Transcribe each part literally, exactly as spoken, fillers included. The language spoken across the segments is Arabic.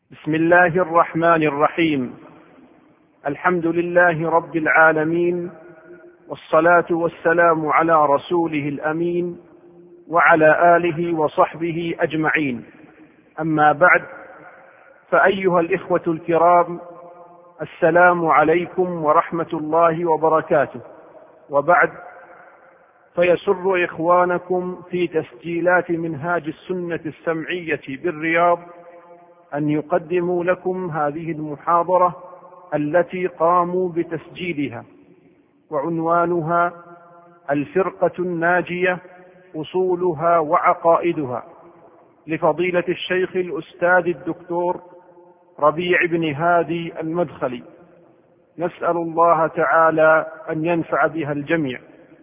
بسم الله الرحمن الرحيم. الحمد لله رب العالمين، والصلاة والسلام على رسوله الأمين وعلى آله وصحبه أجمعين. أما بعد، فأيها الإخوة الكرام، السلام عليكم ورحمة الله وبركاته. وبعد، فيسر إخوانكم في تسجيلات منهاج السنة السمعية بالرياض أن يقدموا لكم هذه المحاضرة التي قاموا بتسجيلها، وعنوانها الفرقة الناجية، أصولها وعقائدها، لفضيلة الشيخ الأستاذ الدكتور ربيع بن هادي المدخلي. نسأل الله تعالى أن ينفع بها الجميع.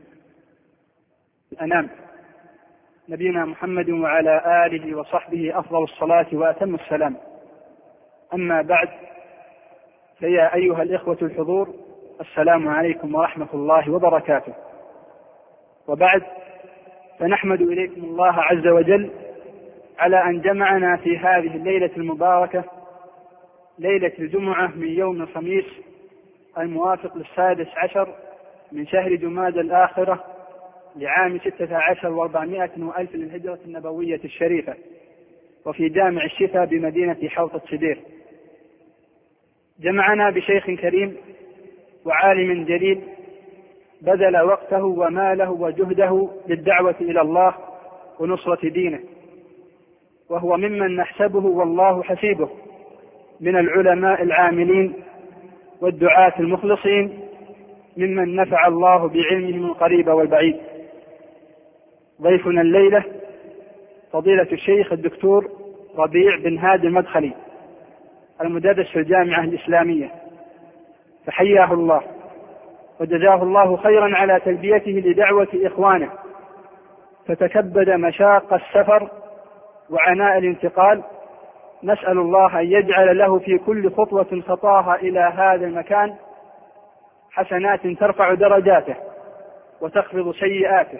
الأنام نبينا محمد وعلى آله وصحبه أفضل الصلاة وأتم السلام. أما بعد، فيا أيها الإخوة الحضور، السلام عليكم ورحمة الله وبركاته. وبعد، فنحمد إليكم الله عز وجل على أن جمعنا في هذه الليلة المباركة، ليلة الجمعة من يوم الخميس الموافق للسادس عشر من شهر جماد الآخرة لعام ستة عشر وأربعمائة وألف للهجرة النبوية الشريفة، وفي جامع الشفا بمدينة حوطة سدير. جمعنا بشيخ كريم وعالم جليل بذل وقته وماله وجهده للدعوة إلى الله ونصرة دينه، وهو ممن نحسبه والله حسيبه من العلماء العاملين والدعاة المخلصين، ممن نفع الله بعلمهم القريب والبعيد. ضيفنا الليلة فضيلة الشيخ الدكتور ربيع بن هادي المدخلي، المدرس في الجامعة الإسلامية، فحياه الله وجزاه الله خيرا على تلبيته لدعوة إخوانه، فتكبد مشاق السفر وعناء الانتقال. نسأل الله أن يجعل له في كل خطوة خطاها إلى هذا المكان حسنات ترفع درجاته وتخفض سيئاته.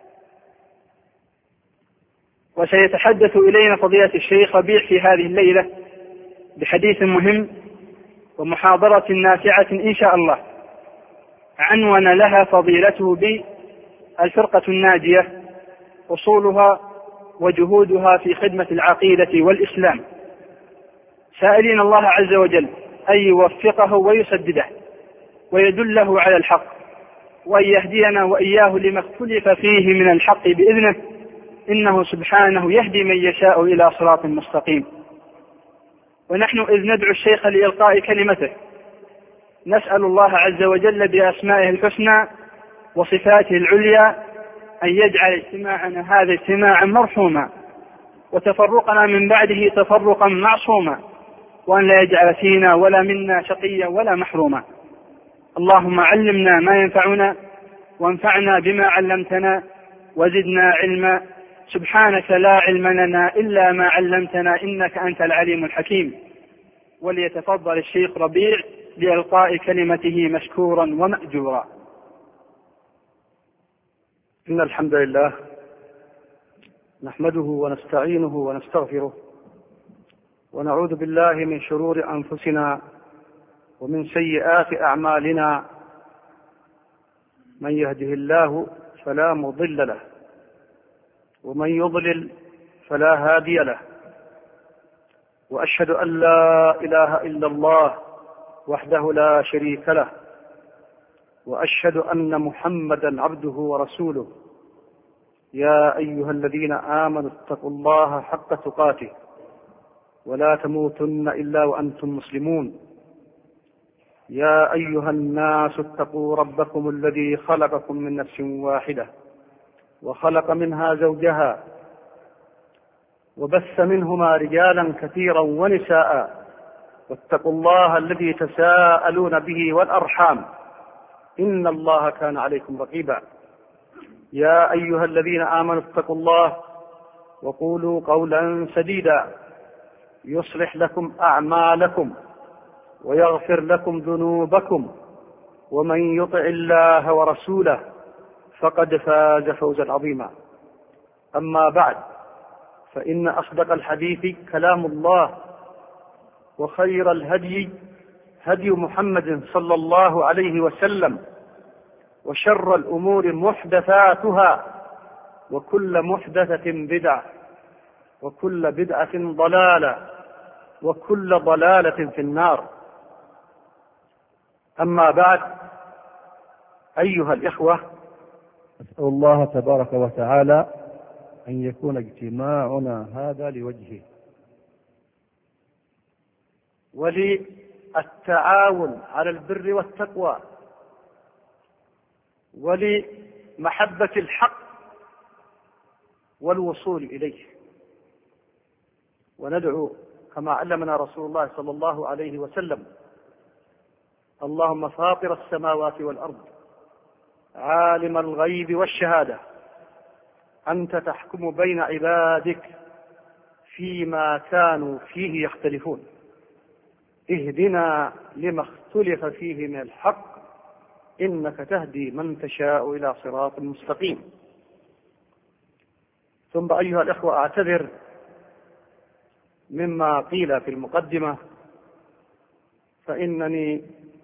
وسيتحدث إلينا فضيلة الشيخ ربيع في هذه الليلة بحديث مهم ومحاضرة نافعة إن شاء الله، عنون لها فضيلته بالفرقة الناجية، أصولها وجهودها في خدمة العقيدة والإسلام، سائلين الله عز وجل أن يوفقه ويسدده ويدله على الحق، وأن يهدينا وإياه لما اختلف فيه من الحق بإذنه، إنه سبحانه يهدي من يشاء إلى صراط مستقيم. ونحن إذ ندعو الشيخ لإلقاء كلمته نسأل الله عز وجل بأسمائه الحسنى وصفاته العليا أن يجعل اجتماعنا هذا اجتماعا مرحوما، وتفرقنا من بعده تفرقا معصوما، وأن لا يجعل فينا ولا منا شقيا ولا محروما. اللهم علمنا ما ينفعنا، وانفعنا بما علمتنا، وزدنا علما. سبحانك لا علم لنا إلا ما علمتنا، إنك أنت العليم الحكيم. وليتفضل الشيخ ربيع لإلقاء كلمته مشكورا ومأجورا. إن الحمد لله نحمده ونستعينه ونستغفره، ونعوذ بالله من شرور أنفسنا ومن سيئات أعمالنا. من يهده الله فلا مضل له، ومن يضلل فلا هادي له. وأشهد أن لا إله إلا الله وحده لا شريك له، وأشهد أن محمدا عبده ورسوله. يا أيها الذين آمنوا اتقوا الله حق تقاته ولا تموتن إلا وأنتم مسلمون. يا أيها الناس اتقوا ربكم الذي خلقكم من نفس واحدة وخلق منها زوجها وبث منهما رجالا كثيرا ونساء، واتقوا الله الذي تساءلون به والأرحام، إن الله كان عليكم رقيبا. يا أيها الذين آمنوا اتقوا الله وقولوا قولا سديدا يصلح لكم أعمالكم ويغفر لكم ذنوبكم، ومن يطع الله ورسوله فقد فاز فوزا عظيما. أما بعد، فإن أصدق الحديث كلام الله، وخير الهدي هدي محمد صلى الله عليه وسلم، وشر الأمور محدثاتها، وكل محدثة بدعة، وكل بدعة ضلالة، وكل ضلالة في النار. أما بعد، أيها الإخوة، أسأل الله تبارك وتعالى أن يكون اجتماعنا هذا لوجهه وللتعاون على البر والتقوى ولمحبة الحق والوصول إليه. وندعو كما علمنا رسول الله صلى الله عليه وسلم: اللهم فاطر السماوات والأرض، عالم الغيب والشهادة، أنت تحكم بين عبادك فيما كانوا فيه يختلفون، اهدنا لما اختلف فيه من الحق، إنك تهدي من تشاء إلى صراط مستقيم. ثم أيها الأخوة، أعتذر مما قيل في المقدمة، فإنني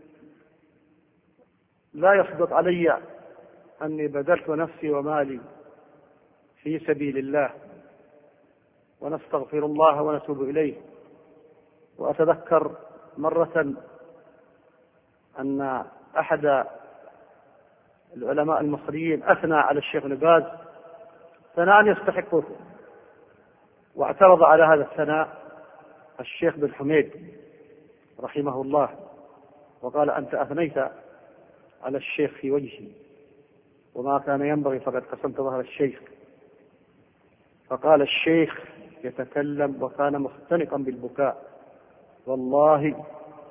لا يصدق علي أني بذلت نفسي ومالي في سبيل الله، ونستغفر الله ونتوب إليه. وأتذكر مرة أن أحد العلماء المصريين أثنى على الشيخ ابن باز ثناء يستحقه، واعترض على هذا الثناء الشيخ بن حميد رحمه الله، وقال: أنت أثنيت على الشيخ في وجهي، وما كان ينبغي، فقد قسمت ظهر الشيخ. فقال الشيخ يتكلم وكان مختنقا بالبكاء: والله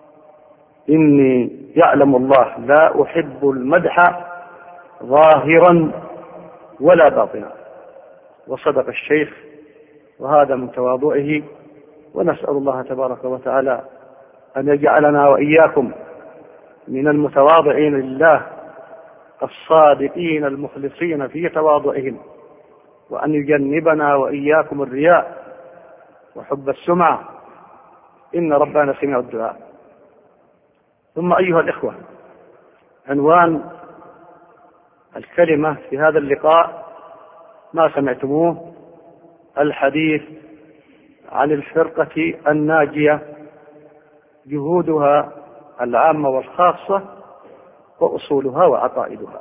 إني يعلم الله لا أحب المدح ظاهرا ولا باطنا. وصدق الشيخ، وهذا من تواضعه. ونسأل الله تبارك وتعالى أن يجعلنا وإياكم من المتواضعين لله الصادقين المخلصين في تواضعهم، وأن يجنبنا وإياكم الرياء وحب السمعة، إن ربنا سميع الدعاء. ثم أيها الإخوة، عنوان الكلمة في هذا اللقاء ما سمعتموه: الحديث عن الفرقة الناجية، جهودها العامة والخاصة، وأصولها وعقائدها.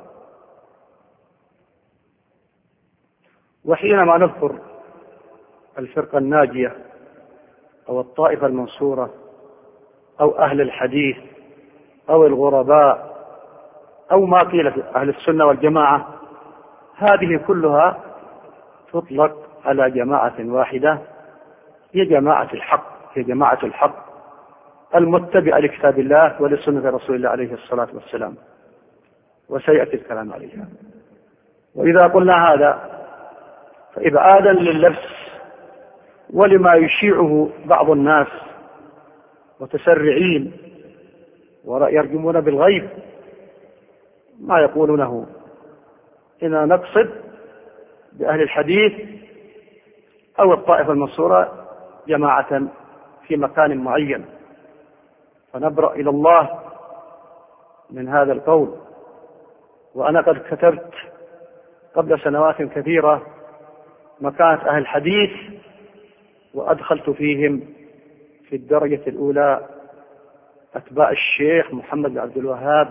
وحينما نذكر الفرقة الناجية أو الطائفة المنصورة أو أهل الحديث أو الغرباء أو ما قيل في أهل السنة والجماعة، هذه كلها تطلق على جماعة واحدة، هي جماعة الحق، هي جماعة الحق المتبعة لكتاب الله ولسنة رسول الله عليه الصلاة والسلام، وسيأتي الكلام عليها. وإذا قلنا هذا فإبعادا لللبس ولما يشيعه بعض الناس متسرعين ويرجمون بالغيب ما يقولونه، إننا نقصد بأهل الحديث أو الطائفة المنصورة جماعة في مكان معين، فنبرأ إلى الله من هذا القول. وأنا قد كتبت قبل سنوات كثيرة مكانة أهل الحديث، وأدخلت فيهم في الدرجة الأولى أتباع الشيخ محمد بن عبد الوهاب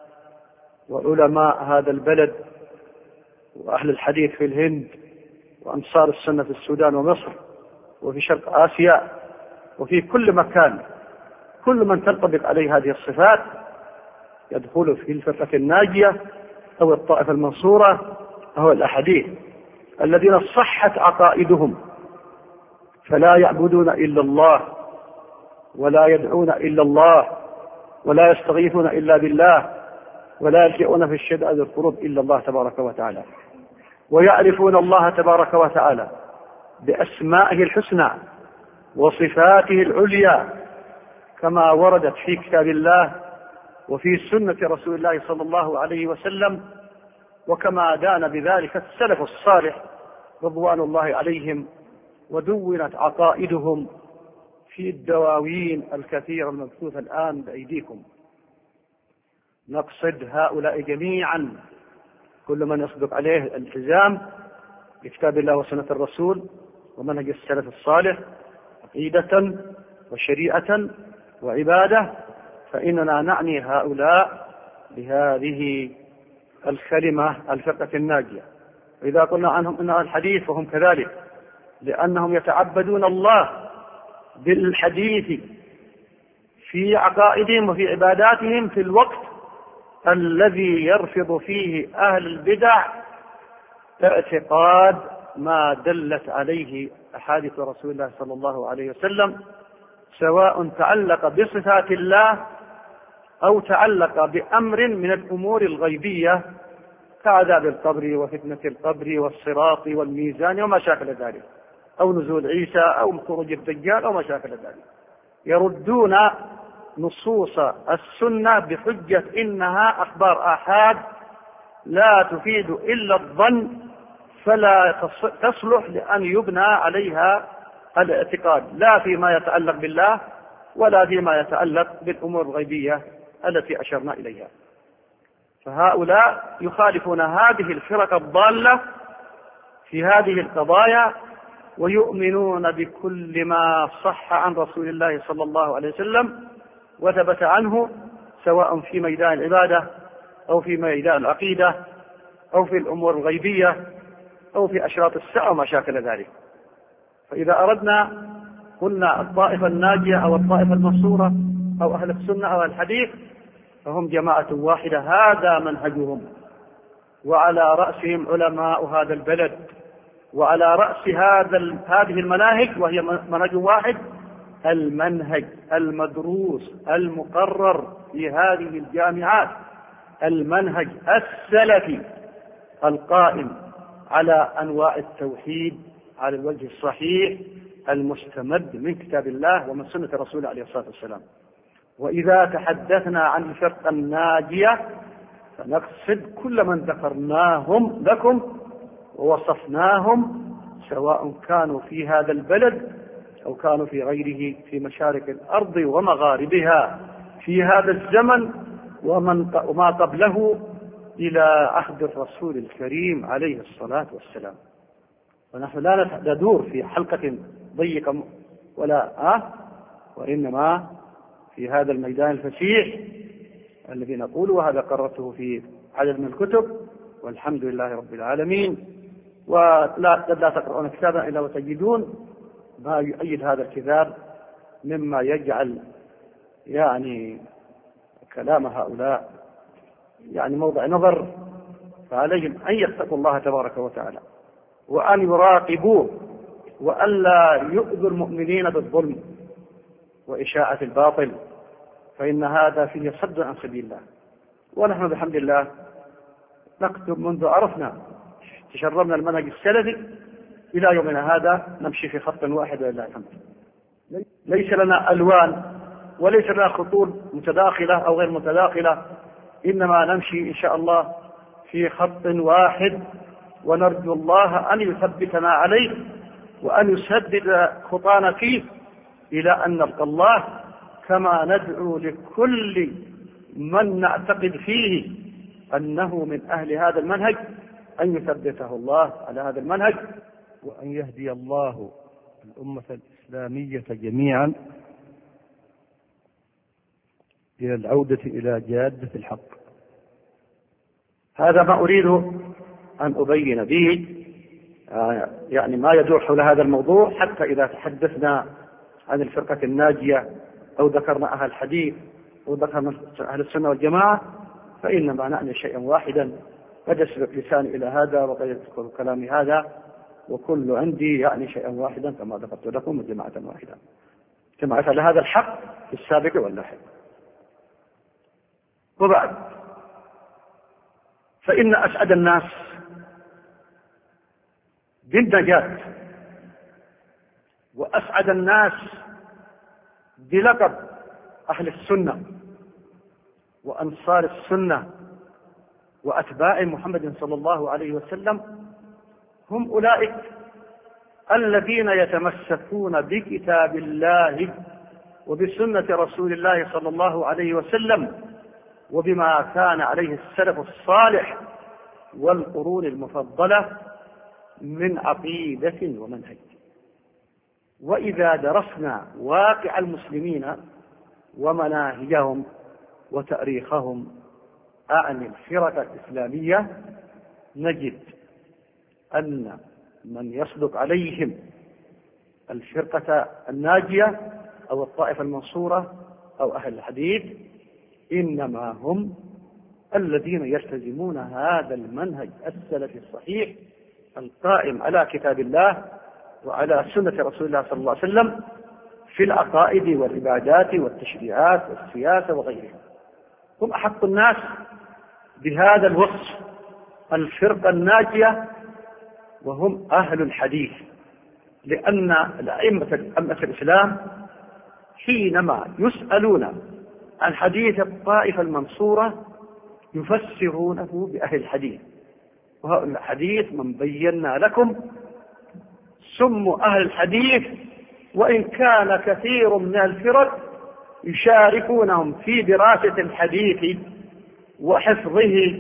وعلماء هذا البلد وأهل الحديث في الهند وأنصار السنة في السودان ومصر وفي شرق آسيا وفي كل مكان. كل من تنطبق عليه هذه الصفات يدخل في الفرقة الناجية أو الطائفة المنصورة أو الأحاديث الذين صحت عقائدهم، فلا يعبدون إلا الله ولا يدعون إلا الله ولا يستغيثون إلا بالله ولا يلجؤون في الشدائد القرب إلا الله تبارك وتعالى، ويعرفون الله تبارك وتعالى بأسمائه الحسنى وصفاته العليا كما وردت في كتاب الله وفي سنة رسول الله صلى الله عليه وسلم، وكما دان بذلك السلف الصالح رضوان الله عليهم، ودونت عقائدهم في الدواوين الكثيرة المبثوثة الآن بأيديكم. نقصد هؤلاء جميعا، كل من يصدق عليه الالتزام بكتاب الله وسنة الرسول ومنهج السلف الصالح عقيدة وشريعة وعبادة، فإننا نعني هؤلاء بهذه الكلمة الفرقة الناجية. وإذا قلنا عنهم إنها الحديث فهم كذلك، لأنهم يتعبدون الله بالحديث في عقائدهم وفي عباداتهم في الوقت الذي يرفض فيه أهل البدع اعتقاد ما دلت عليه أحاديث رسول الله صلى الله عليه وسلم، سواء تعلق بصفات الله أو تعلق بأمر من الأمور الغيبية كعذاب القبر وفتنة القبر والصراط والميزان وما شاكل ذلك، أو نزول عيسى أو خروج الدجال أو ما شاكل ذلك. يردون نصوص السنة بحجة إنها أخبار آحاد لا تفيد إلا الظن، فلا تصلح لأن يبنى عليها الاعتقاد، لا فيما يتعلق بالله ولا فيما يتعلق بالأمور الغيبية التي أشرنا إليها. فهؤلاء يخالفون هذه الفرق الضالة في هذه القضايا، ويؤمنون بكل ما صح عن رسول الله صلى الله عليه وسلم وثبت عنه، سواء في ميدان العبادة أو في ميدان العقيدة أو في الأمور الغيبية أو في أشراط الساعة وما شاكل ذلك. فإذا أردنا قلنا الطائفة الناجية أو الطائفة المنصورة أو أهل السنة أو الحديث، فهم جماعة واحدة، هذا منهجهم، وعلى رأسهم علماء هذا البلد، وعلى رأس هذا هذه المناهج، وهي منهج واحد، المنهج المدروس المقرر في هذه الجامعات، المنهج السلفي القائم على أنواع التوحيد على الوجه الصحيح المستمد من كتاب الله ومن سنة رسوله عليه الصلاة والسلام. وإذا تحدثنا عن الفرقة الناجية فنقصد كل من ذكرناهم لكم ووصفناهم، سواء كانوا في هذا البلد أو كانوا في غيره في مشارق الأرض ومغاربها في هذا الزمن وما قبله إلى عهد الرسول الكريم عليه الصلاة والسلام. ونحن لا ندور في حلقة ضيقة ولا آه وإنما في هذا الميدان الفسيح الذي نقول، وهذا قررته في عدد من الكتب، والحمد لله رب العالمين. ولا لا تقرؤون كتابا إلا وتجدون ما يؤيد هذا الكتاب مما يجعل يعني كلام هؤلاء يعني موضع نظر. فعليهم أن يتقوا الله تبارك وتعالى وأن يراقبوه وألا يؤذوا المؤمنين بالظلم وإشاعة الباطل، فإن هذا فيه صد عن سبيل الله. ونحن بحمد الله نكتب منذ عرفنا تشربنا المنهج السلفي إلى يومنا هذا نمشي في خط واحد ولله الحمد. ليس لنا ألوان وليس لنا خطوط متداخلة أو غير متداخلة، إنما نمشي إن شاء الله في خط واحد، ونرجو الله أن يثبتنا عليه وأن يسدد خطانا فيه إلى أن نلقى الله، كما ندعو لكل من نعتقد فيه أنه من أهل هذا المنهج أن يثبته الله على هذا المنهج، وأن يهدي الله الأمة الإسلامية جميعا إلى العودة إلى جادة الحق. هذا ما أريد أن أبين به يعني ما يدور حول هذا الموضوع، حتى إذا تحدثنا عن الفرقة الناجية أو ذكرنا أهل الحديث أو ذكرنا أهل السنة والجماعة فإنما نعني شيئا واحدا، قد يسبق لساني إلى هذا وقد يذكر كلامي هذا، وكل عندي يعني شيئا واحدا كما ذكرت لكم، جماعة واحدة، جماعة على هذا الحق في السابق واللاحق. وبعد، فإن أسعد الناس بالنجاة وأسعد الناس بلقب أهل السنة وأنصار السنة وأتباع محمد صلى الله عليه وسلم هم أولئك الذين يتمسكون بكتاب الله وبسنة رسول الله صلى الله عليه وسلم وبما كان عليه السلف الصالح والقرون المفضلة من عقيدة ومنهج. وإذا درسنا واقع المسلمين ومناهجهم وتاريخهم عن الفرق الإسلامية نجد أن من يصدق عليهم الفرقة الناجية أو الطائفة المنصورة أو أهل الحديث إنما هم الذين يلتزمون هذا المنهج السلفي الصحيح القائم على كتاب الله وعلى سنة رسول الله صلى الله عليه وسلم في العقائد والعبادات والتشريعات والسياسة وغيرها. هم أحق الناس بهذا الوصف، الفرقة الناجية، وهم أهل الحديث، لأن الأئمة أئمة الإسلام حينما يسألون عن حديث الطائفة المنصورة يفسرونه بأهل الحديث، وهؤلاء الحديث من بينا لكم سموا أهل الحديث، وإن كان كثير من الفرق يشاركونهم في دراسة الحديث وحفظه،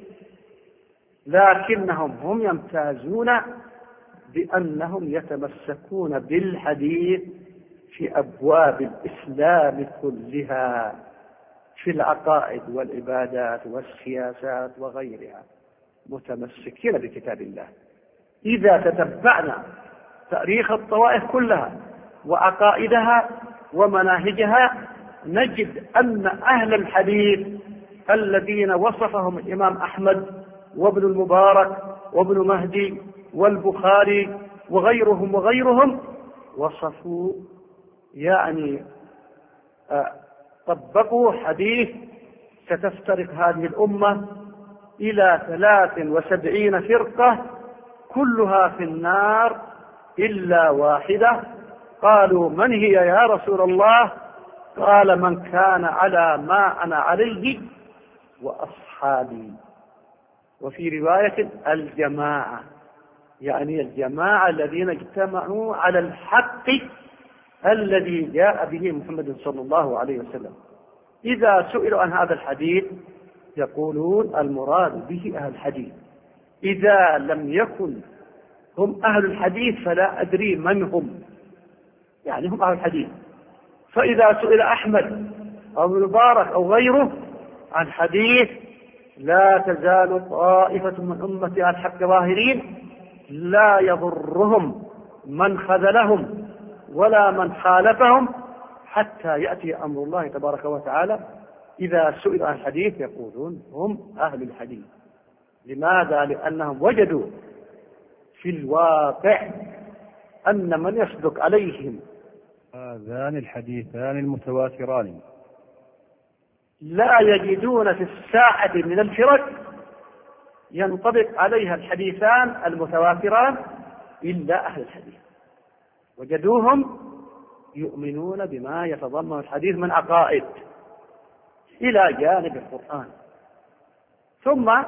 لكنهم هم يمتازون بأنهم يتمسكون بالحديث في أبواب الإسلام كلها، في العقائد والعبادات والسياسات وغيرها، متمسكين بكتاب الله. إذا تتبعنا تاريخ الطوائف كلها وعقائدها ومناهجها نجد أن أهل الحديث الذين وصفهم الإمام أحمد وابن المبارك وابن مهدي والبخاري وغيرهم وغيرهم وصفوا يعني آه طبقوا حديث ستفترق هذه الأمة إلى ثلاث وسبعين فرقة كلها في النار إلا واحدة. قالوا من هي يا رسول الله؟ قال من كان على ما أنا عليه وأصحابي. وفي رواية الجماعة، يعني الجماعة الذين اجتمعوا على الحق الذي جاء به محمد صلى الله عليه وسلم. إذا سئلوا عن هذا الحديث يقولون المراد به أهل الحديث. إذا لم يكن هم أهل الحديث فلا أدري من هم، يعني هم أهل الحديث. فإذا سئل أحمد أو المبارك أو غيره عن حديث لا تزال طائفة من أمتي على الحق ظاهرين لا يضرهم من خذلهم ولا من خالفهم حتى يأتي أمر الله تبارك وتعالى، إذا سئل عن الحديث يقولون هم أهل الحديث. لماذا؟ لأنهم وجدوا في الواقع أن من يصدق عليهم هذان الحديثان المتواتران لا يجدون في الساعة من الفرق ينطبق عليها الحديثان المتواتران إلا أهل الحديث. وجدوهم يؤمنون بما يتضمن الحديث من عقائد إلى جانب القرآن. ثم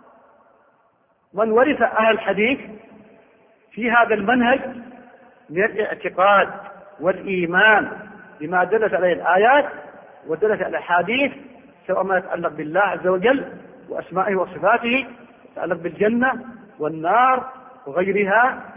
من ورث أهل الحديث في هذا المنهج من الاعتقاد والإيمان بما دلت عليه الآيات ودلت على الأحاديث، سواء ما يتعلق بالله عز وجل وأسمائه وصفاته، يتعلق بالجنة والنار وغيرها.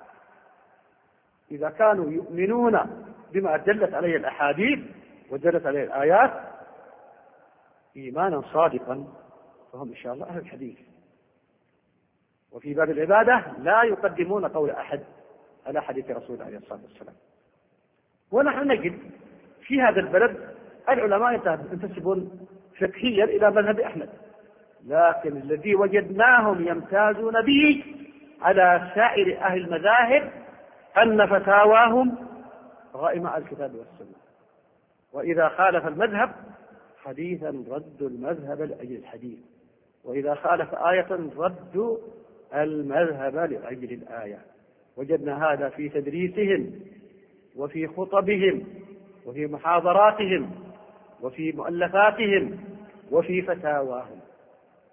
إذا كانوا يؤمنون بما دلت عليه الأحاديث ودلت عليه الآيات إيمانا صادقا فهم إن شاء الله أهل الحديث. وفي باب العبادة لا يقدمون قول أحد على حديث رسول الله عليه الصلاة والسلام. ونحن نجد في هذا البلد العلماء ينتسبون فقهيا إلى مذهب أحمد، لكن الذي وجدناهم يمتازون به على سائر أهل المذاهب أن فتاواهم غائمة على الكتاب والسنة، وإذا خالف المذهب حديثا ردوا المذهب لأجل الحديث، وإذا خالف آية ردوا المذهب لأجل الآية. وجدنا هذا في تدريسهم وفي خطبهم وفي محاضراتهم وفي مؤلفاتهم وفي فتاواهم،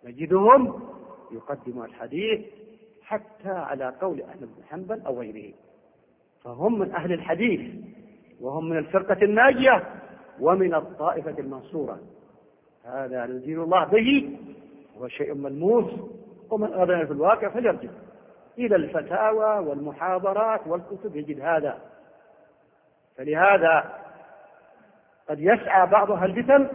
نجدهم يقدمون الحديث حتى على قول أحمد بن حنبل أو غيره. فهم من أهل الحديث، وهم من الفرقة الناجية ومن الطائفة المنصورة. هذا نزيل الله به، هو شيء ملموس، ومن أراد في الواقع فليرجع إلى الفتاوى والمحاضرات والكتب يجد هذا. فلهذا قد يسعى بعض أهل الفتن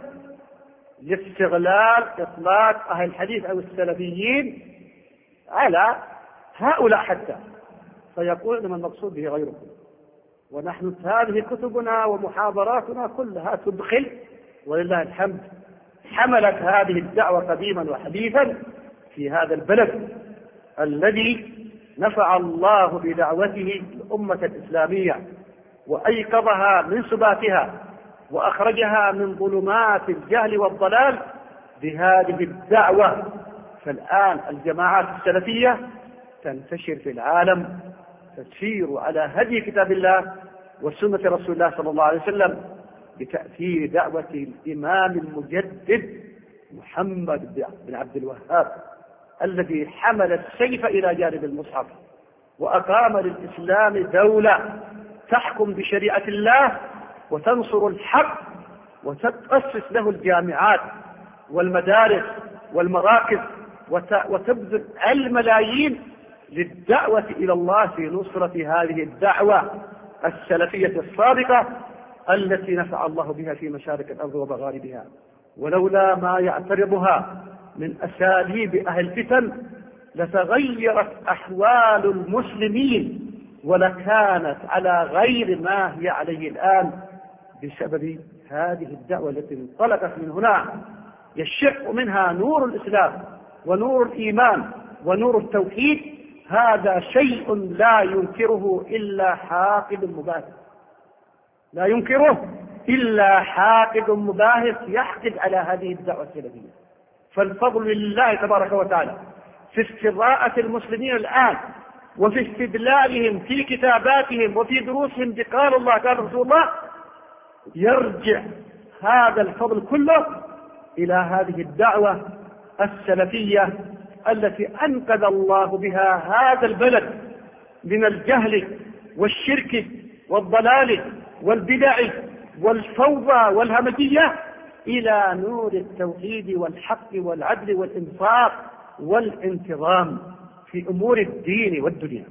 لاستغلال إطلاق أهل الحديث أو السلفيين على هؤلاء حتى، فيقول إنما المقصود به غيركم. ونحن هذه كتبنا ومحاضراتنا كلها تدخل ولله الحمد حملت هذه الدعوة قديما وحديثا في هذا البلد الذي نفع الله بدعوته الأمة الإسلامية وأيقظها من سباتها وأخرجها من ظلمات الجهل والضلال بهذه الدعوة. فالآن الجماعات السلفية تنتشر في العالم، تسير على هدي كتاب الله وسنة رسول الله صلى الله عليه وسلم بتأثير دعوة الإمام المجدد محمد بن عبد الوهاب الذي حمل السيف إلى جانب المصحف وأقام للإسلام دولة تحكم بشريعة الله وتنصر الحق وتتأسس له الجامعات والمدارس والمراكز وتبذل الملايين للدعوة إلى الله في نصرة هذه الدعوة السلفية الصادقة التي نفع الله بها في مشارق الأرض ومغاربها. ولولا ما يعترضها من أساليب أهل الفتن لتغيرت أحوال المسلمين ولكانت على غير ما هي عليه الآن بسبب هذه الدعوة التي انطلقت من هنا يشع منها نور الإسلام ونور الإيمان ونور التوحيد. هذا شيء لا ينكره إلا حاقد مباهت، لا ينكره إلا حاقد مباهت يحقد على هذه الدعوة السلفية. فالفضل لله تبارك وتعالى في استضاءة المسلمين الآن وفي استدلالهم في كتاباتهم وفي دروسهم بقال الله قال رسول الله. يرجع هذا الفضل كله إلى هذه الدعوة السلفية التي أنقذ الله بها هذا البلد من الجهل والشرك والضلال والبدع والفوضى والهمجية إلى نور التوحيد والحق والعدل والإنصاف والانتظام في أمور الدين والدنيا.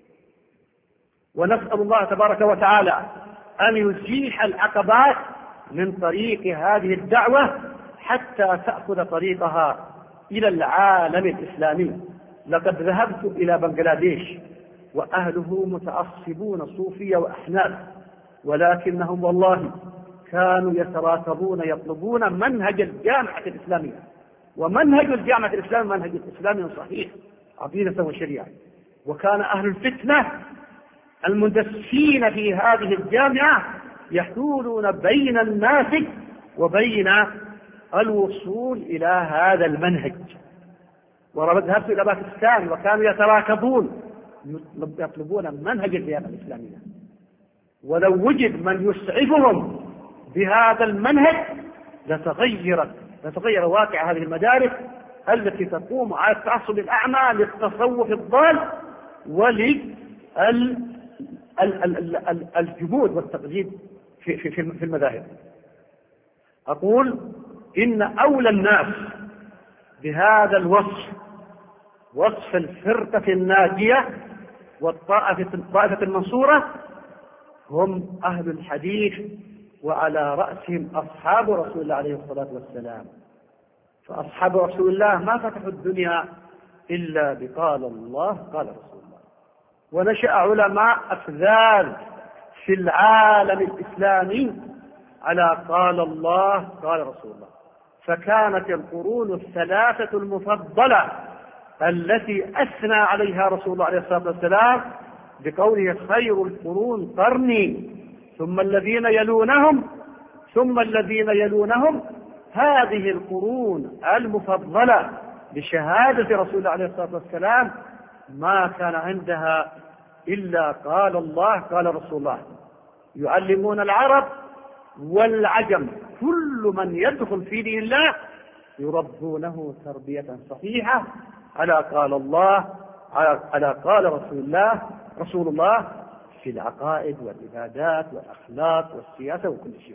ونسأل الله تبارك وتعالى أن يزيح العقبات من طريق هذه الدعوة حتى تأخذ طريقها إلى العالم الإسلامي. لقد ذهبت إلى بنغلاديش وأهله متعصبون صوفية وأحناف، ولكنهم والله كانوا يتراكبون يطلبون منهج الجامعة الإسلامية، ومنهج الجامعة الإسلامية منهج الإسلامي صحيح عقيدة وشريعة. وكان أهل الفتنة المندسين في هذه الجامعة يحولون بين الناس وبين الوصول إلى هذا المنهج. وذهبت إلى باكستان وكانوا يتراكبون يطلبون منهج الجامعة الإسلامية، ولو وجد من يسعفهم بهذا المنهج لتغيرت لتغير واقع هذه المدارس التي تقوم على التعصب الأعمى للتصوف الضال وللجمود والتقليد في, في, في المذاهب. أقول إن أولى الناس بهذا الوصف وصف الفرقة الناجية والطائفة المنصورة هم أهل الحديث، وعلى رأسهم أصحاب رسول الله عليه الصلاة والسلام. فأصحاب رسول الله ما فتحوا الدنيا إلا بقال الله قال رسول الله. ونشأ علماء أفذاذ في العالم الإسلامي على قال الله قال رسول الله. فكانت القرون الثلاثة المفضلة التي أثنى عليها رسول الله عليه الصلاة والسلام بقوله خير القرون قرني ثم الذين يلونهم ثم الذين يلونهم. هذه القرون المفضلة بشهادة رسول الله عليه الصلاة والسلام ما كان عندها إلا قال الله قال رسول الله. يعلمون العرب والعجم كل من يدخل في دين الله يربونه تربية صحيحة على قال الله على قال رسول الله رسول الله في العقائد والعبادات والأخلاق والسياسة وكل شيء.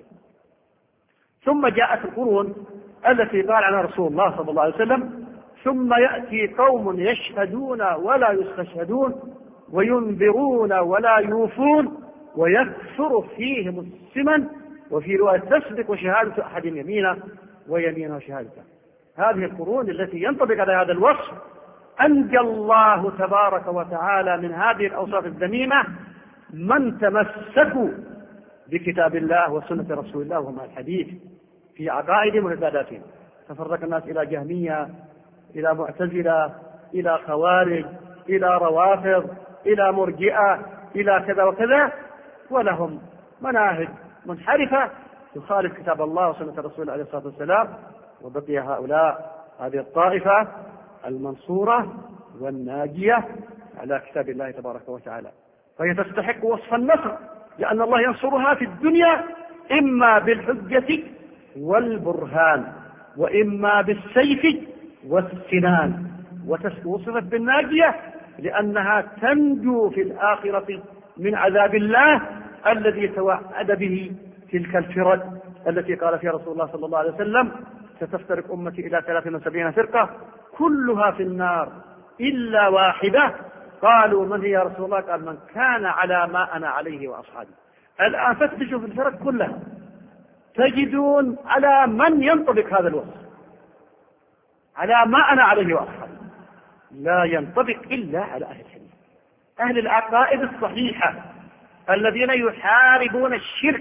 ثم جاءت القرون التي قال عنها رسول الله صلى الله عليه وسلم: ثم يأتي قوم يشهدون ولا يستشهدون وينذرون ولا يوفون ويكثر فيهم السمن، وفي رواية تسبق شهادة أحدهم يمينه ويمينه شهادته. هذه القرون التي ينطبق على هذا الوصف أنجى الله تبارك وتعالى من هذه الأوصاف الذميمة من تمسكوا بكتاب الله وسنة رسول الله وما الحديث في عقائدهم وعباداتهم. تفرق الناس إلى جهمية، إلى معتزلة، إلى خوارج، إلى روافض، إلى مرجئة، إلى كذا وكذا، ولهم مناهج منحرفة تخالف كتاب الله وسنة رسول الله عليه الصلاة والسلام. وبقي هؤلاء هذه الطائفة المنصورة والناجية على كتاب الله تبارك وتعالى، فهي تستحق وصف النصر، لأن الله ينصرها في الدنيا إما بالحجة والبرهان وإما بالسيف والسنان. ووصفت بالناجية لأنها تنجو في الآخرة من عذاب الله الذي توعد به تلك الفرق التي قال فيها رسول الله صلى الله عليه وسلم: ستفترق أمتي إلى ثلاث وسبعين فرقة كلها في النار إلا واحدة. قالوا: من هي يا رسول الله؟ قال: من كان على ما أنا عليه وأصحابي. الآن فتشوا في الفرق كلها تجدون على من ينطبق هذا الوصف، على ما أنا عليه وأصحابي، لا ينطبق إلا على أهل الحديث، أهل العقائد الصحيحة الذين يحاربون الشرك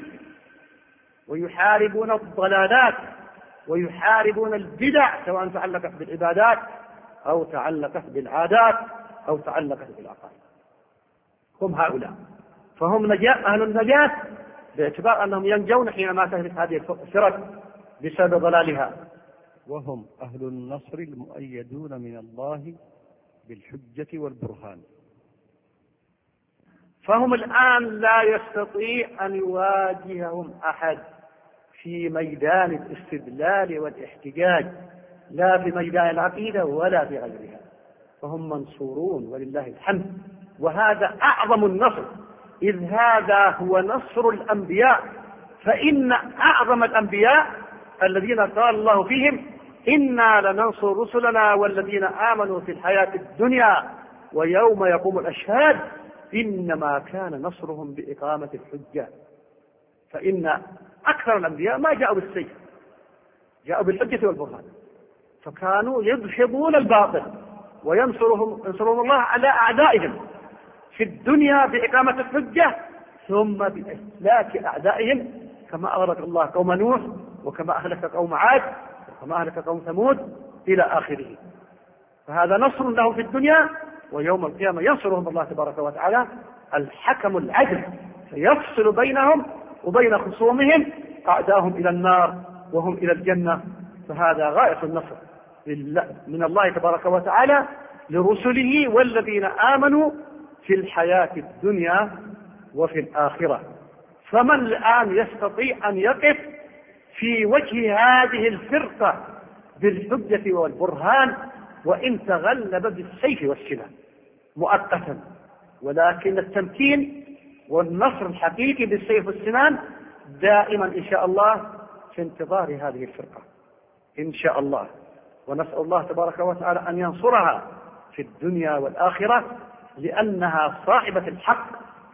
ويحاربون الضلالات ويحاربون البدع، سواء تعلقت بالعبادات أو تعلقت بالعادات أو تعلقت بالعقائد. هم هؤلاء، فهم نجاة أهل النجاة باعتبار أنهم ينجون حينما تهلك هذه الفرق بسبب ضلالها. وهم أهل النصر المؤيدون من الله بالحجة والبرهان. فهم الآن لا يستطيع أن يواجههم أحد في ميدان الاستدلال والاحتجاج، لا في ميدان العقيدة ولا في غيرها، فهم منصورون ولله الحمد. وهذا أعظم النصر، إذ هذا هو نصر الأنبياء. فإن أعظم الأنبياء الذين قال الله فيهم: إنا لننصر رسلنا والذين آمنوا في الحياة الدنيا ويوم يقوم الأشهاد، إنما كان نصرهم بإقامة الحجة. فإن أكثر الأنبياء ما جاءوا بالسيف، جاءوا بالحجة والبرهان، فكانوا يدحضون الباطل وينصرهم ينصرهم الله على أعدائهم في الدنيا بإقامة الحجة، ثم بإهلاك أعدائهم، كما أغرق الله قوم نوح، وكما أهلك قوم عاد، وكما أهلك قوم ثمود إلى آخره. فهذا نصر لهم في الدنيا، ويوم القيامة ينصرهم الله تبارك وتعالى الحكم العدل، فيفصل بينهم وبين خصومهم، أعداهم إلى النار وهم إلى الجنة. فهذا غاية النصر من الله تبارك وتعالى لرسله والذين آمنوا في الحياة الدنيا وفي الآخرة. فمن الآن يستطيع أن يقف في وجه هذه الفرقة بالحجة والبرهان وإن تغلب بالسيف والسنان مؤقتا؟ ولكن التمكين والنصر الحقيقي بالسيف والسنان دائما إن شاء الله في انتظار هذه الفرقة إن شاء الله. ونسأل الله تبارك وتعالى أن ينصرها في الدنيا والآخرة، لأنها صاحبة الحق،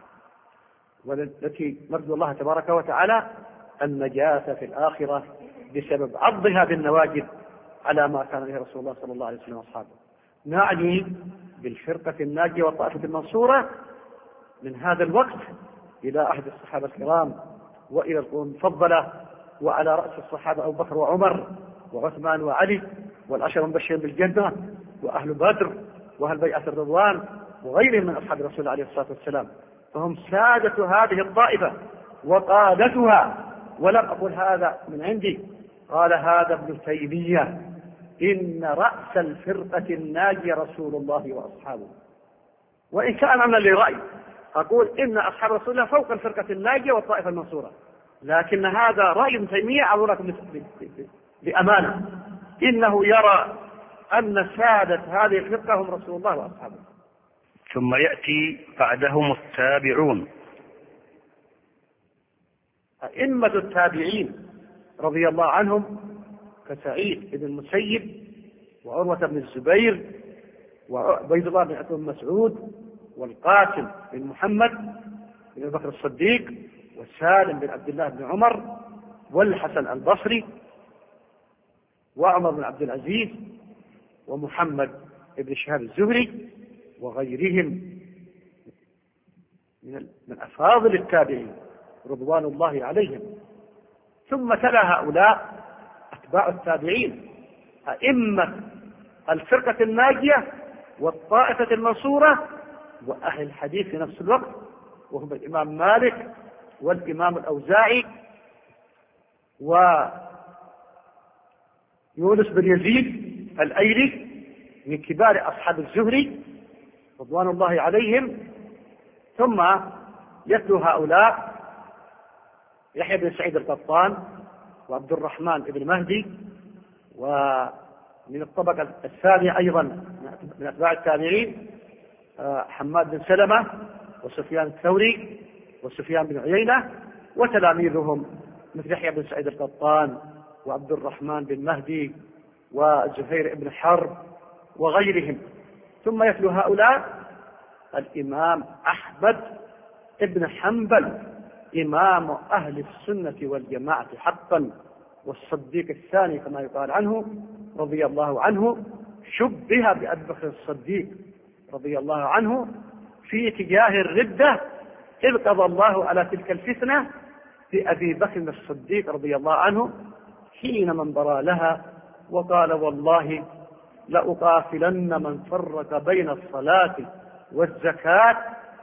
والتي نرجو الله تبارك وتعالى النجاة في الآخرة بسبب عضها بالنواجذ على ما كان به رسول الله صلى الله عليه وسلم وأصحابه. نعني بالفرقة الناجية والطائفة المنصورة من هذا الوقت إلى عهد الصحابة الكرام وإلى القرون المفضلة، وعلى رأس الصحابة أبو بكر وعمر وعثمان وعلي والعشر المبشرين بالجنة وأهل بدر وأهل بيعة الرضوان وغيرهم من أصحاب رسول الله عليه الصلاة والسلام. فهم سادة هذه الطائفة وقادتها. ولم أقول هذا من عندي، قال هذا ابن تيمية: إن رأس الفرقة الناجية رسول الله وأصحابه. وإن كان أنا لي رأي أقول إن أصحاب رسول الله فوق الفرقة الناجية والطائفة المنصورة، لكن هذا رأي ابن تيمية أقول لكم بأمانة، إنه يرى أن سادة هذه الفرقة هم رسول الله وأصحابه. ثم يأتي بعدهم التابعون أئمة التابعين رضي الله عنهم كسعيد بن المسيب وعروة بن الزبير وعبيد الله بن مسعود والقاسم بن محمد بن بكر الصديق وسالم بن عبد الله بن عمر والحسن البصري وعمر بن عبد العزيز ومحمد بن شهاب الزهري وغيرهم من أفاضل التابعين رضوان الله عليهم. ثم تلا هؤلاء أتباع التابعين أئمة الفرقة الناجية والطائفة المنصورة وأهل الحديث في نفس الوقت، وهم الإمام مالك والإمام الأوزاعي ويونس بن يزيد الأيلي من كبار أصحاب الزهري رضوان الله عليهم. ثم يتلو هؤلاء يحيى بن سعيد القطان وعبد الرحمن بن مهدي، ومن الطبقة الثانية أيضا من أتباع التابعين حماد بن سلمة وسفيان الثوري وسفيان بن عيينة وتلاميذهم مثل يحيى بن سعيد القطان وعبد الرحمن بن مهدي وزهير بن حرب وغيرهم. ثم يتلو هؤلاء الإمام أحمد بن حنبل إمام أهل السنة والجماعة حقا والصديق الثاني كما يقال عنه رضي الله عنه، شبه بأبي بكر الصديق رضي الله عنه في اتجاه الردة إذ قضى الله على تلك الفتنة بأبي بكر الصديق رضي الله عنه حين من برى لها وقال والله لأقاتلن من فرق بين الصلاة والزكاة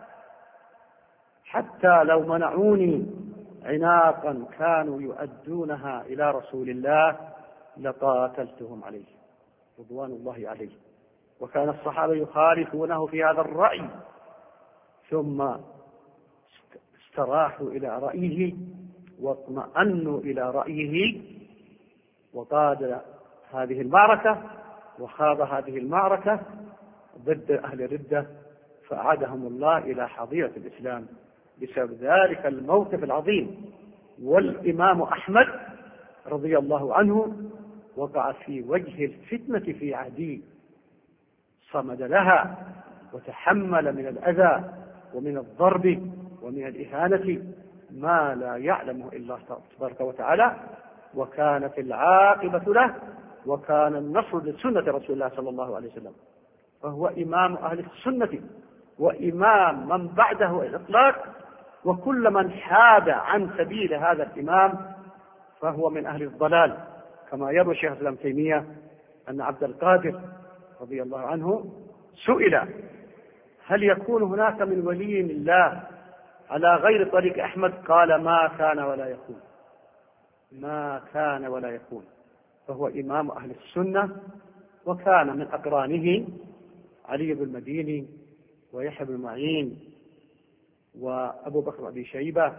حتى لو منعوني عناقا كانوا يؤدونها إلى رسول الله لقاتلتهم عليه رضوان الله عليه. وكان الصحابة يخالفونه في هذا الرأي ثم استراحوا إلى رأيه واطمأنوا إلى رأيه وقاد هذه المعركة وخاض هذه المعركة ضد أهل الردة فأعادهم الله إلى حظيرة الإسلام بسبب ذلك الموقف العظيم. والإمام أحمد رضي الله عنه وقع في وجه الفتنة في عهده، صمد لها وتحمل من الأذى ومن الضرب ومن الإهانة ما لا يعلمه إلا الله تبارك وتعالى، وكانت العاقبة له وكان النصر لسنة رسول الله صلى الله عليه وسلم، فهو إمام أهل السنة وإمام من بعده الإطلاق، وكل من حاد عن سبيل هذا الإمام فهو من أهل الضلال، كما يروي شيخ الإسلام ابن تيمية أن عبد القادر رضي الله عنه سئل هل يكون هناك من ولي الله على غير طريق أحمد؟ قال ما كان ولا يكون، ما كان ولا يكون، فهو إمام أهل السنة. وكان من أقرانه علي بن المديني ويحيى بن معين وأبو بكر أبي شيبة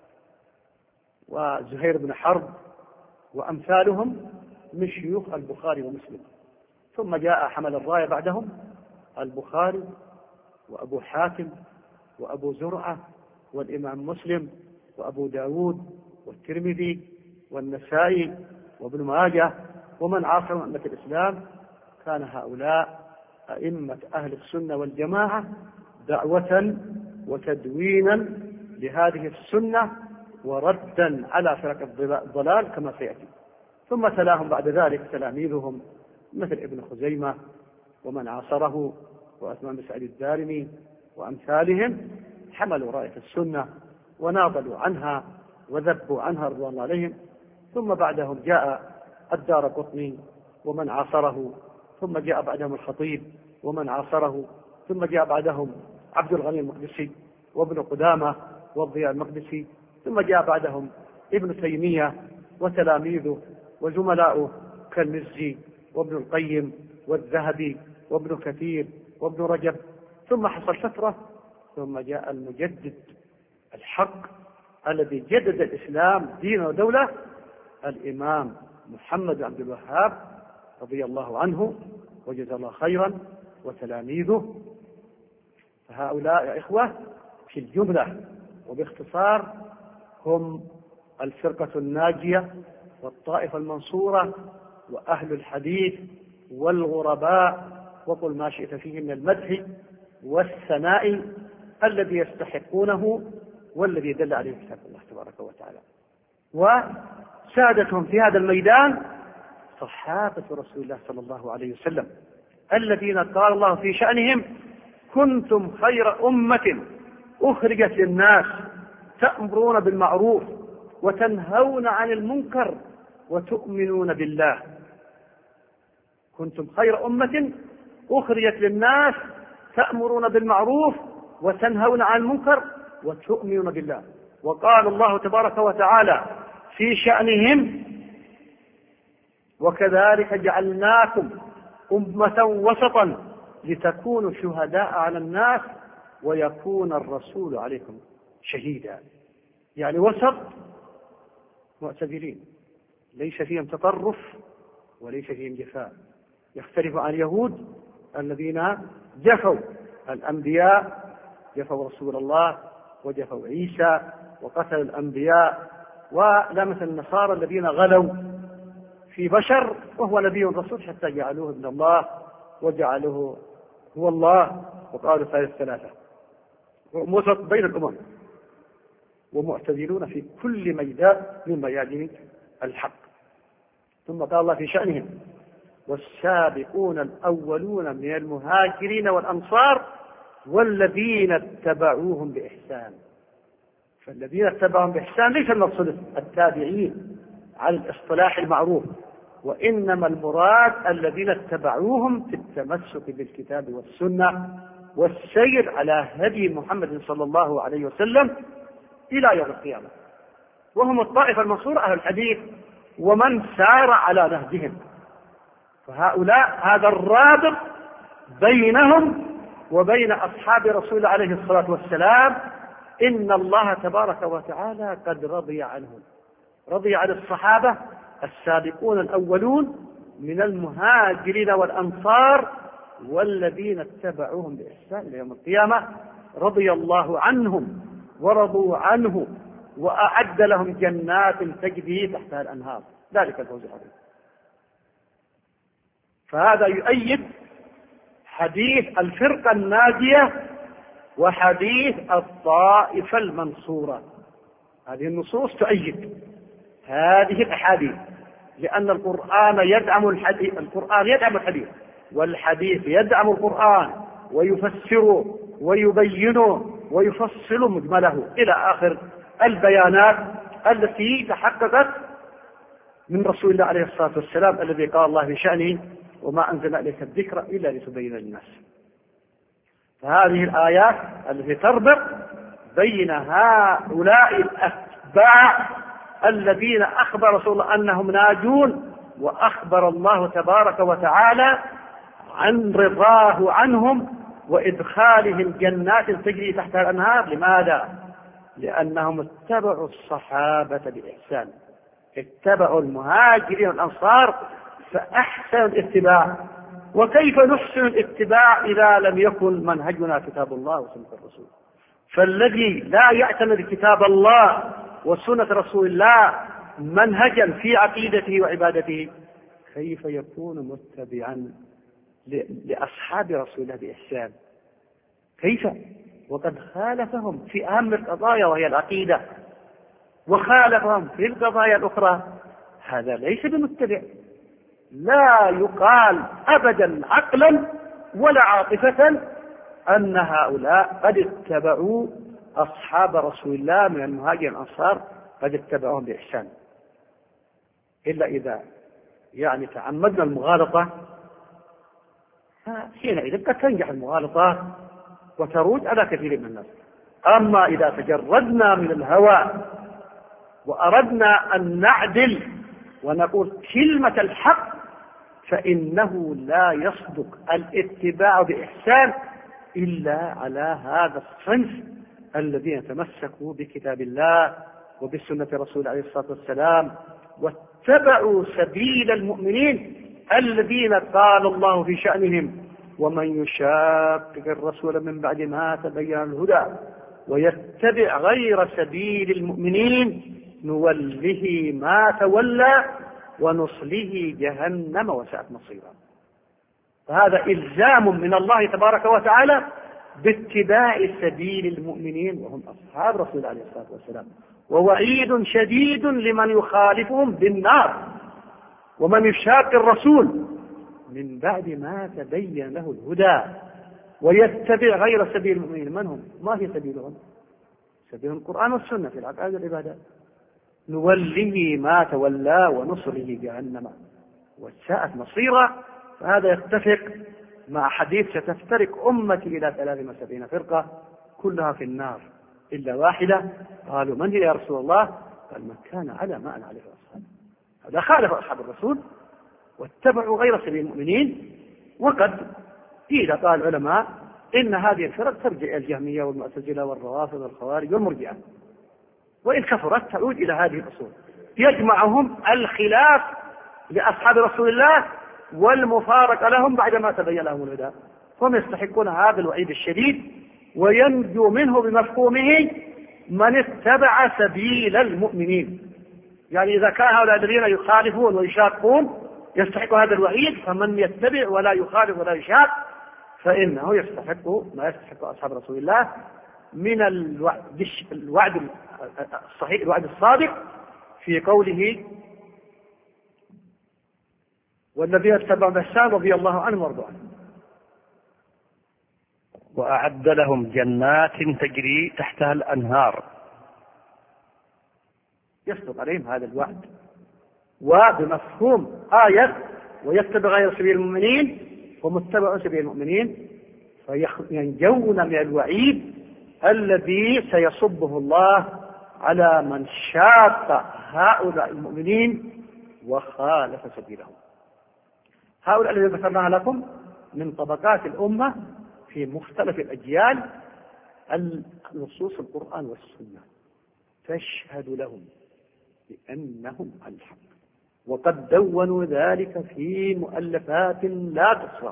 وزهير بن حرب وأمثالهم من شيوخ البخاري ومسلم. ثم جاء حمل الراية بعدهم البخاري وأبو حاتم وأبو زرعة والإمام مسلم وأبو داود والترمذي والنسائي وابن ماجه ومن عاصرهم أئمة الإسلام. كان هؤلاء أئمة أهل السنة والجماعة دعوة وتدوينا لهذه السنة وردا على فرق الضلال كما سيأتي. ثم تلاهم بعد ذلك تلاميذهم مثل ابن خزيمة ومن عاصره وعثمان بن سعيد الدارمي وأمثالهم، حملوا راية السنة وناضلوا عنها وذبوا عنها رضوان الله عليهم. ثم بعدهم جاء الدارقطني ومن عاصره، ثم جاء بعدهم الخطيب ومن عاصره، ثم جاء بعدهم عبد الغني المقدسي وابن قدامة والضياء المقدسي، ثم جاء بعدهم ابن تيمية وتلاميذه وزملاؤه كالمزي وابن القيم والذهبي وابن كثير وابن رجب. ثم حصل فترة ثم جاء المجدد الحق الذي جدد الإسلام دين ودولة، الإمام محمد بن عبد الوهاب رضي الله عنه وجزاه الله خيرا وتلاميذه. فهؤلاء يا إخوة في الجملة وباختصار هم الفرقة الناجية والطائفة المنصورة وأهل الحديث والغرباء، وقل ما شئت فيه من المدح والثناء الذي يستحقونه والذي دل عليه كتاب الله تبارك وتعالى. وسادتهم في هذا الميدان صحابة رسول الله صلى الله عليه وسلم الذين قال الله في شأنهم: كنتم خير أمة أخرجت للناس تأمرون بالمعروف وتنهون عن المنكر وتؤمنون بالله. كنتم خير أمة أخرجت للناس تأمرون بالمعروف وتنهون عن المنكر وتؤمنون بالله. وقال الله تبارك وتعالى في شأنهم: وكذلك جعلناكم أمة وسطا لتكونوا شهداء على الناس ويكون الرسول عليكم شهيدا. يعني وسط معتدلين، ليس فيهم تطرف وليس فيهم جفاء. يختلف عن اليهود الذين جفوا الأنبياء، جفوا رسول الله وجفوا عيسى وقتلوا الأنبياء، ولا مثل النصارى الذين غلوا في بشر وهو نبي رسول حتى جعلوه ابن الله وجعلوه هو الله وقالوا ثالث ثلاثة. وسط بين الأمم ومعتدلون في كل ميدان من ميادين الحق. ثم قال الله في شأنهم: والسابقون الأولون من المهاجرين والأنصار والذين اتبعوهم بإحسان. فالذين اتبعوهم بإحسان ليس المقصود التابعين على الاصطلاح المعروف، وإنما المراد الذين اتبعوهم في التمسك بالكتاب والسنة والسير على هدي محمد صلى الله عليه وسلم إلى يوم القيامة، وهم الطائفة المنصورة أهل الحديث ومن سار على نهجهم. فهؤلاء هذا الرابط بينهم وبين أصحاب رسول الله عليه الصلاة والسلام. إن الله تبارك وتعالى قد رضي عنهم، رضي عن الصحابة السابقون الأولون من المهاجرين والأنصار والذين اتبعوهم بإحسان إلى يوم القيامة. رضي الله عنهم ورضوا عنه وأعد لهم جنات تجري تحتها الأنهار، ذلك الفوز العظيم. فهذا يؤيد حديث الفرقة الناجية وحديث الطائفة المنصورة. هذه النصوص تؤيد هذه الأحاديث، لأن القرآن يدعم الحديث، القرآن يدعم الحديث، والحديث يدعم القرآن ويفسره ويبينه ويفصل مجمله إلى آخر البيانات التي تحققت من رسول الله عليه الصلاة والسلام الذي قال الله في شأنه: وما أنزلنا إليك الذكر إلا لتبين للناس. فهذه الآيات التي تربط بين هؤلاء الأتباع الذين أخبر رسول الله أنهم ناجون، وأخبر الله تبارك وتعالى عن رضاه عنهم وإدخالهم جنات تجري تحتها الأنهار. لماذا؟ لأنهم اتبعوا الصحابة بإحسان، اتبعوا المهاجرين والأنصار فأحسن الاتباع. وكيف نحسن الاتباع إذا لم يكن منهجنا كتاب الله وسنة الرسول؟ فالذي لا يعتمد كتاب الله وسنة رسول الله منهجا في عقيدته وعبادته كيف يكون متبعا لأصحاب رسول الله بإحسان؟ كيف وقد خالفهم في أهم القضايا وهي العقيدة، وخالفهم في القضايا الأخرى؟ هذا ليس بمتبع. لا يقال أبدا عقلا ولا عاطفة أن هؤلاء قد اتبعوا أصحاب رسول الله من المهاجرين والأنصار، قد اتبعوهم بإحسان، إلا إذا يعني تعمدنا المغالطة، حينئذ قد تنجح المغالطة وتروج على كثير من الناس. أما إذا تجردنا من الهوى وأردنا أن نعدل ونقول كلمة الحق فإنه لا يصدق الاتباع بإحسان إلا على هذا الصنف الذين تمسكوا بكتاب الله وبسنة رسول عليه الصلاة والسلام واتبعوا سبيل المؤمنين الذين قال الله في شأنهم: ومن يشاقق الرسول من بعد ما تبين الهدى ويتبع غير سبيل المؤمنين نوله ما تولى ونصله جهنم وساءت مصيرا. فهذا إلزام من الله تبارك وتعالى باتباع سبيل المؤمنين وهم أصحاب رسول الله عليه الصلاة والسلام، ووعيد شديد لمن يخالفهم بالنار. ومن يشاق الرسول من بعد ما تبين له الهدى ويتبع غير سبيل المؤمنين، من هم؟ ما هي سبيلهم؟ سبيل القرآن والسنة في العقائد والعبادات. نوله ما تولى ونصله جهنم وساءت مصيرا. فهذا يتفق مع حديث ستفترق أمتي إلى ثلاث وسبعين فرقة كلها في النار إلا واحدة. قالوا من هي يا رسول الله؟ قال من كان على ما أنا عليه أصحابه. هذا خالف أصحاب الرسول واتبعوا غير سبيل المؤمنين. وقد قيل قال العلماء إن هذه الفرق ترجع إلى الجهمية والمعتزلة والروافض والخوارج والمرجئة، وإن كثرت تعود إلى هذه الأصول. يجمعهم الخلاف لأصحاب رسول الله والمفارقة لهم بعدما تبين لهم الهدى، هم يستحقون هذا الوعيد الشديد وينجو منه بمفهومه من اتبع سبيل المؤمنين. يعني إذا كان هؤلاء الذين يخالفون ويشاقون يستحق هذا الوعيد، فمن يتبع ولا يخالف ولا يشاق فإنه يستحق ما يستحق أصحاب رسول الله من الوعد الوعد الصحيح الوعد الصادق في قوله والذين اتبعوا بإحسان رضي الله عنهم وارضوا عنه. وأعد لهم جنات تجري تحتها الأنهار. يصدق عليهم هذا الوعد. وبمفهوم آية ويتبع غير سبيل المؤمنين ومتبع سبيل المؤمنين فينجون من الوعيد الذي سيصبه الله على من شاق هؤلاء المؤمنين وخالف سبيلهم. هؤلاء الذين ذكرناها لكم من طبقات الأمة في مختلف الأجيال النصوص القرآن والسنة تشهد لهم بأنهم على الحق، وقد دونوا ذلك في مؤلفات لا تحصى،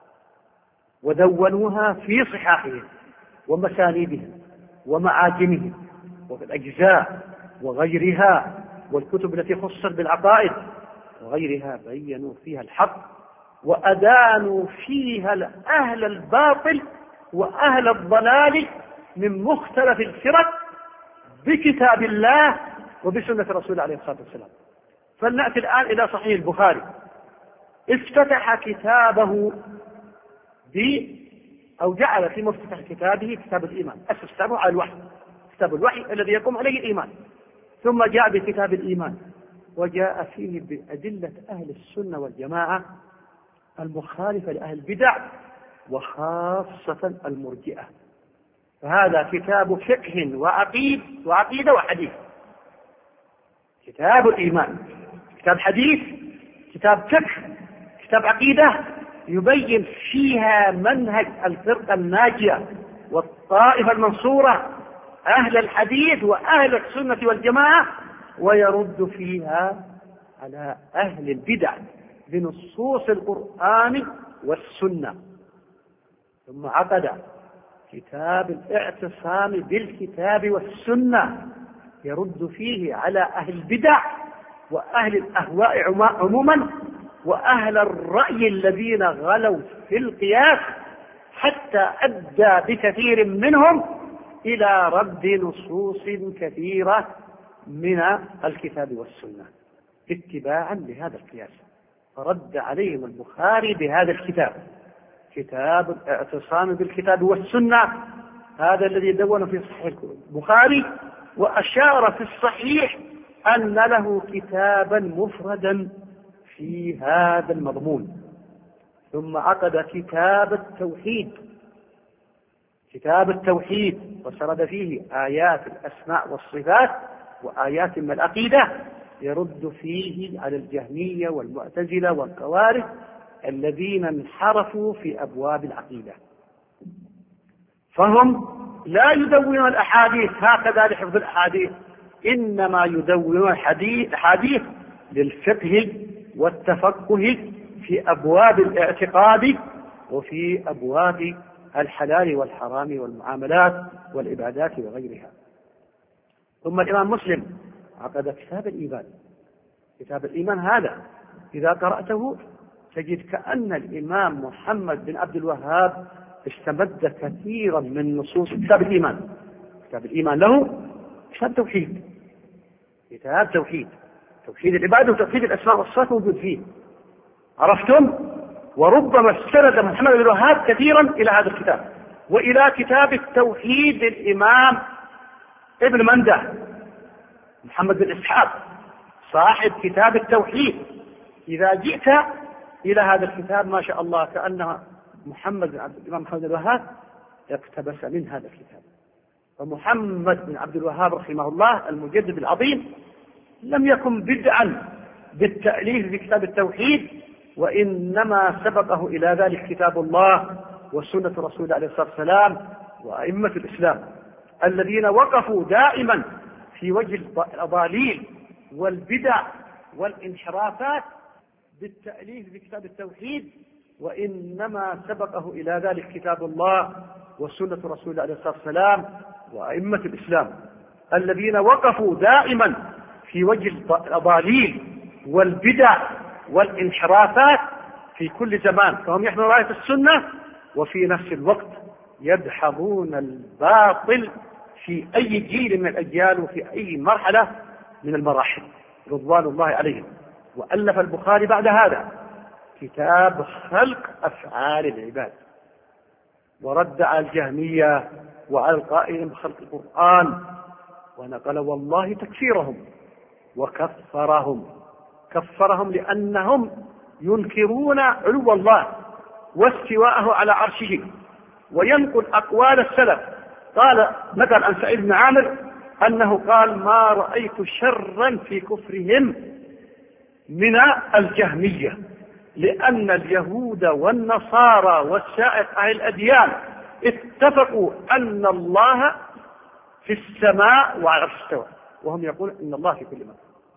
ودونوها في صحاحهم ومسانيدهم ومعاجمهم وفي الأجزاء وغيرها والكتب التي خصت بالعقائد وغيرها، بينوا فيها الحق وأدانوا فيها أهل الباطل وأهل الضلال من مختلف الفرق بكتاب الله وبسنة رسول عليه الصلاة والسلام. فلنأتي الآن إلى صحيح البخاري. افتتح كتابه ب أو جعل في مفتتح كتابه كتاب الإيمان، أسس كتابه على الوحي، كتاب الوحي الذي يقوم عليه الإيمان، ثم جاء بكتاب الإيمان وجاء فيه بأدلة أهل السنة والجماعة المخالفة لأهل البدع وخاصة المرجئة. فهذا كتاب فقه وعقيد وعقيدة وحديث. كتاب الإيمان كتاب حديث، كتاب فقه، كتاب عقيدة، يبين فيها منهج الفرقة الناجية والطائفة المنصورة أهل الحديث وأهل السنة والجماعة، ويرد فيها على أهل البدع بنصوص القرآن والسنة. ثم عقد كتاب الاعتصام بالكتاب والسنة يرد فيه على أهل البدع وأهل الأهواء عموما وأهل الرأي الذين غلوا في القياس، حتى أدى بكثير منهم إلى رد نصوص كثيرة من الكتاب والسنة اتباعا لهذا القياس. فرد عليهم البخاري بهذا الكتاب، كتاب الاعتصام بالكتاب والسنة، هذا الذي دون في صحيح البخاري، وأشار في الصحيح أن له كتابا مفردا في هذا المضمون. ثم عقد كتاب التوحيد كتاب التوحيد وسرد فيه آيات الأسماء والصفات وآيات من العقيدة يرد فيه على الجهمية والمعتزلة والخوارج الذين انحرفوا في أبواب العقيدة. فهم لا يدونون الأحاديث هكذا لحفظ الأحاديث، إنما يدونون الحديث للفقه والتفقه في أبواب الاعتقاد وفي أبواب الحلال والحرام والمعاملات والعبادات وغيرها. ثم الإمام مسلم عقد كتاب الإيمان. كتاب الإيمان هذا إذا قرأته تجد كأن الإمام محمد بن عبد الوهاب استمد كثيرا من نصوص كتاب الإيمان. كتاب الإيمان له كتاب توحيد، كتاب توحيد، توحيد العبادة وتوحيد الأسماء والصفات موجود فيه، عرفتم؟ وربما استند محمد بن الوهاب كثيرا إلى هذا الكتاب وإلى كتاب التوحيد للإمام ابن منده محمد بن إسحاق صاحب كتاب التوحيد. إذا جئت إلى هذا الكتاب ما شاء الله كأن محمد بن عبد الإمام محمد بن الوهاب اقتبس من هذا الكتاب. فمحمد بن عبد الوهاب رحمه الله المجدد العظيم لم يكن بدعا بالتأليف بكتاب التوحيد، وإنما سبقه إلى ذلك كتاب الله وسنة رسول عليه الصلاة والسلام وأئمة الإسلام الذين وقفوا دائما في وجه الأضاليل والبدع والانحرافات بالتأليف بكتاب التوحيد، وإنما سبقه إلى ذلك كتاب الله وسنة رسول عليه الصلاة والسلام وأئمة الإسلام الذين وقفوا دائما في وجه الأضاليل والبدع والانحرافات في كل زمان، فهم يحملون راية السنة وفي نفس الوقت يدحضون الباطل في أي جيل من الأجيال وفي أي مرحلة من المراحل رضوان الله عليهم. وألف البخاري بعد هذا كتاب خلق أفعال العباد، ورد على الجهمية وعلى القائلين بخلق القرآن، ونقل والله تكفيرهم وكفرهم. كفرهم لأنهم ينكرون علو الله واستواءه على عرشه، وينقل أقوال السلف. قال مثلا عن سعيد بن عامر أنه قال ما رأيت شرا في كفرهم من الجهمية، لأن اليهود والنصارى والسائر أهل الأديان اتفقوا أن الله في السماء وعلى العرش استوى، وهم يقولون أن الله في كل مكان.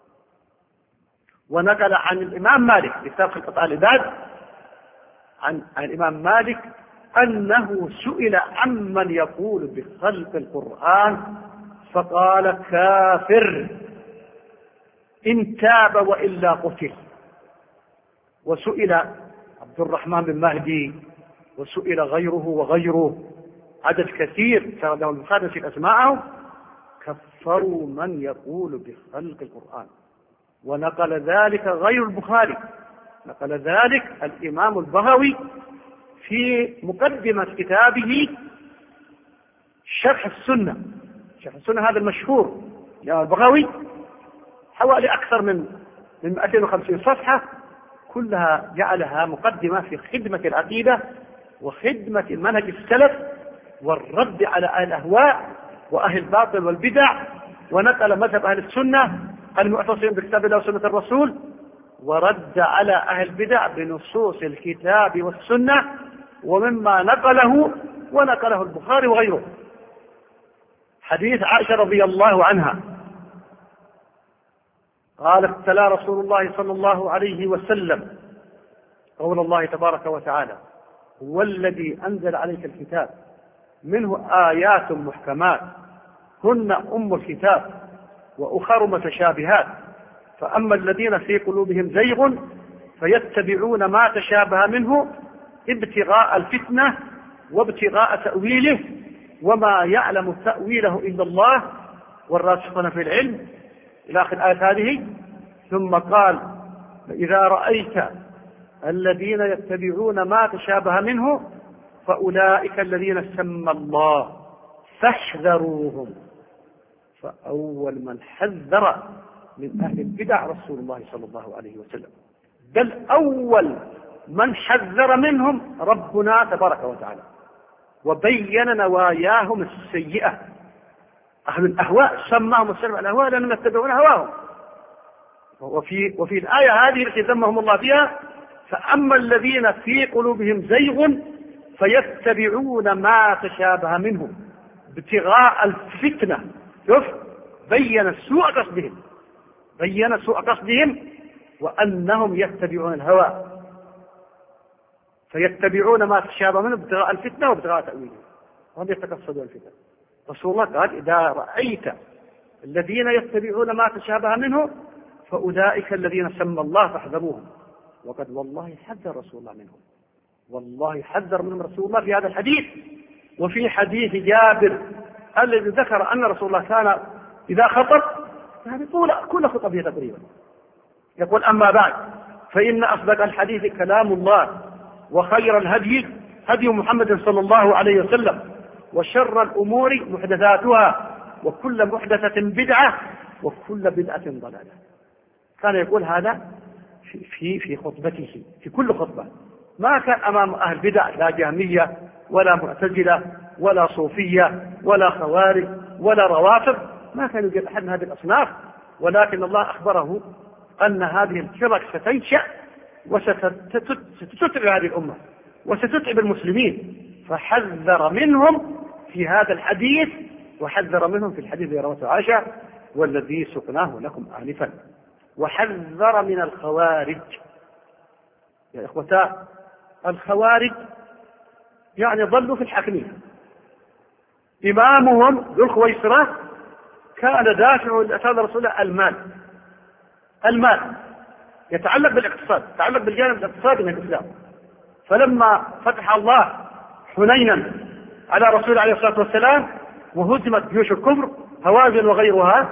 ونقل عن الإمام مالك كتاب خلق أفعال العباد عن الإمام مالك أنه سئل عمن يقول بخلق القرآن فقال كافر إن تاب وإلا قتل. وسئل عبد الرحمن بن مهدي وسئل غيره وغيره عدد كثير سردهم البخاري في أسماءهم كفروا من يقول بخلق القرآن. ونقل ذلك غير البخاري، نقل ذلك الإمام البغوي في مقدمة كتابه شرح السنة. شرح السنة هذا المشهور يا البغوي حوالي أكثر من من مئتين وخمسين صفحة، كلها جعلها مقدمة في خدمة العقيدة وخدمة المنهج السلف والرد على أهل الأهواء وأهل الباطل والبدع، ونقل مذهب أهل السنة المعتصمين بكتاب الله وسنة الرسول، ورد على أهل البدع بنصوص الكتاب والسنة ومما نقله ونقله البخاري وغيره. حديث عائشة رضي الله عنها قالت تلا رسول الله صلى الله عليه وسلم قول الله تبارك وتعالى هو الذي أنزل عليك الكتاب منه آيات محكمات هن أم الكتاب وأخر متشابهات فأما الذين في قلوبهم زيغ فيتبعون ما تشابه منه ابتغاء الفتنة وابتغاء تأويله وما يعلم تأويله إلا الله والراسخون في العلم إلى آخر الآية هذه. ثم قال إذا رأيت الذين يتبعون ما تشابه منه فأولئك الذين سمى الله فاحذروهم. فأول من حذر من أهل البدع رسول الله صلى الله عليه وسلم، بل أول من حذر منهم ربنا تبارك وتعالى وبين نواياهم السيئة. أهل الأهواء سماهم السلف الأهواء لأنهم يتبعون هواهم. وفي, وفي الآية هذه التي ذمهم الله فيها فأما الذين في قلوبهم زيغ فيتبعون ما تشابه منه ابتغاء الفتنة. شوف بين سوء قصدهم، بين سوء قصدهم وأنهم يتبعون الهوى فيتبعون ما تشابه منه ابتغاء الفتنة وابتغاء تأويله وهم يتقصدون الفتنة. رسول الله قال إذا رأيت الذين يتبعون ما تشابه منه فأولئك الذين سمى الله فاحذروهم. وقد والله حذر رسول الله منهم، والله حذر منهم رسول الله في هذا الحديث. وفي حديث جابر الذي ذكر أن رسول الله كان إذا خطب يعني طول كل خطبه تقريبا يقول: أما بعد فإن أصدق الحديث كلام الله، وخير الهدي هدي محمد صلى الله عليه وسلم، وشر الأمور محدثاتها، وكل محدثة بدعة، وكل بدعة ضلالة. كان يقول هذا في في في خطبته في كل خطبة. ما كان أمام أهل بدع، لا جهمية ولا معتزلة ولا صوفية ولا خوارج ولا روافض، ما كان يوجد أحد من هذه الأصناف، ولكن الله أخبره أن هذه الفرق ستنشأ وستتعب هذه الأمة وستتعب المسلمين، فحذر منهم في هذا الحديث، وحذر منهم في الحديث الذي رواه عائشة والذي سقناه لكم آنفا. وحذر من الخوارج. يا إخوتا، الخوارج يعني ضلوا في الحاكمية. إمامهم ذو الخويصرة كان دافع لأساد رسول الله المال، المال يتعلق بالاقتصاد، يتعلق بالجانب الاقتصادي من الإسلام. فلما فتح الله حنينا على رسول الله عليه الصلاة والسلام وهزمت جيوش الكفر هوازن وغيرها،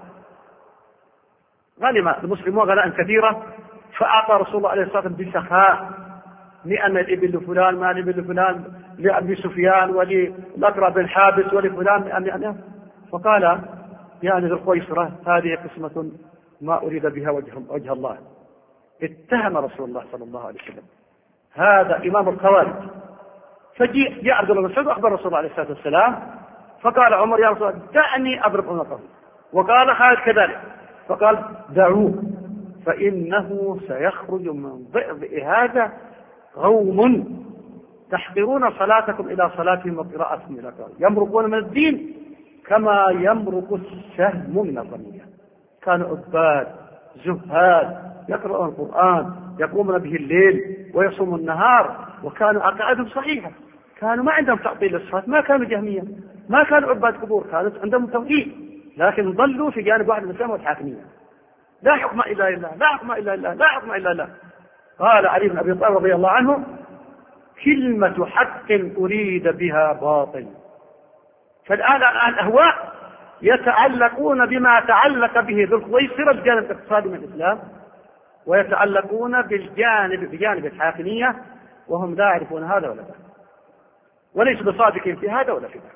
غنم المسلمون غنائم كثيرة، فأعطى رسول الله عليه الصلاة والسلام بسخاء لأن الإبل لفلان، ما الإبل لفلان، لأبي سفيان وللأقرع بن حابس ولفلان لأن، فقال: يا ذي الخويصرة هذه قسمة ما أريد بها وجه, وجه الله. اتهم رسول الله صلى الله عليه وسلم هذا إمام الخوارج. فجاء جاء عبد الله بن مسعود وأخبر رسول الله عليه الصلاة والسلام، فقال عمر: يا رسول الله دعني أضرب عنقه. وقال خالد كذلك، فقال: دعوه فإنه سيخرج من ضئضئ هذا قوم تحقرون صلاتكم إلى صلاتهم وقراءتهم إلى قراءتهم، يمرقون من الدين كما يمرق السهم من الرمية. كانوا عباد زهاد يقرؤون القرآن، يقومون به الليل ويصومون النهار، وكانوا عقائدهم صحيحة، كانوا ما عندهم تعطيل للصلاة، ما كانوا جهمية، ما كانوا عباد قبور، كانوا عندهم توحيد، لكن ضلوا في جانب واحد من الإسلام والحاكمية. لا حكم إلا لله، لا حكم إلا لله، لا حكم إلا لله. قال علي بن أبي طالب رضي الله عنه: كلمة حق أريد بها باطل. فالآن الأهواء يتعلقون بما تعلق به ذو الخويصرة الجانب الاقتصادي من الإسلام، ويتعلقون بالجانب بجانب الحاكمية، وهم لا يعرفون هذا ولا ذاك، وليس بصادقين في هذا ولا في ذاك.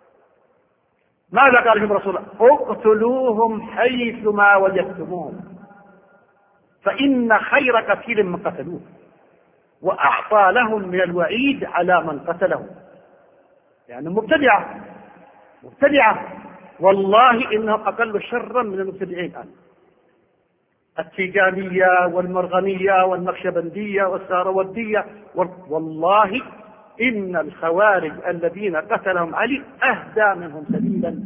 ماذا قال لهم رسول الله؟ اقتلوهم حيث ما وجدتموهم فإن خير قتيل من قتلوه، وأعطى لهم من الوعيد على من قتلهم. يعني مبتدعة مبتدعة والله إنهم أقل شرا من المبتدعين الآن، التيجانية والمرغنية والنقشبندية والسهروردية، والله إن الخوارج الذين قتلهم علي أهدى منهم سبيلا،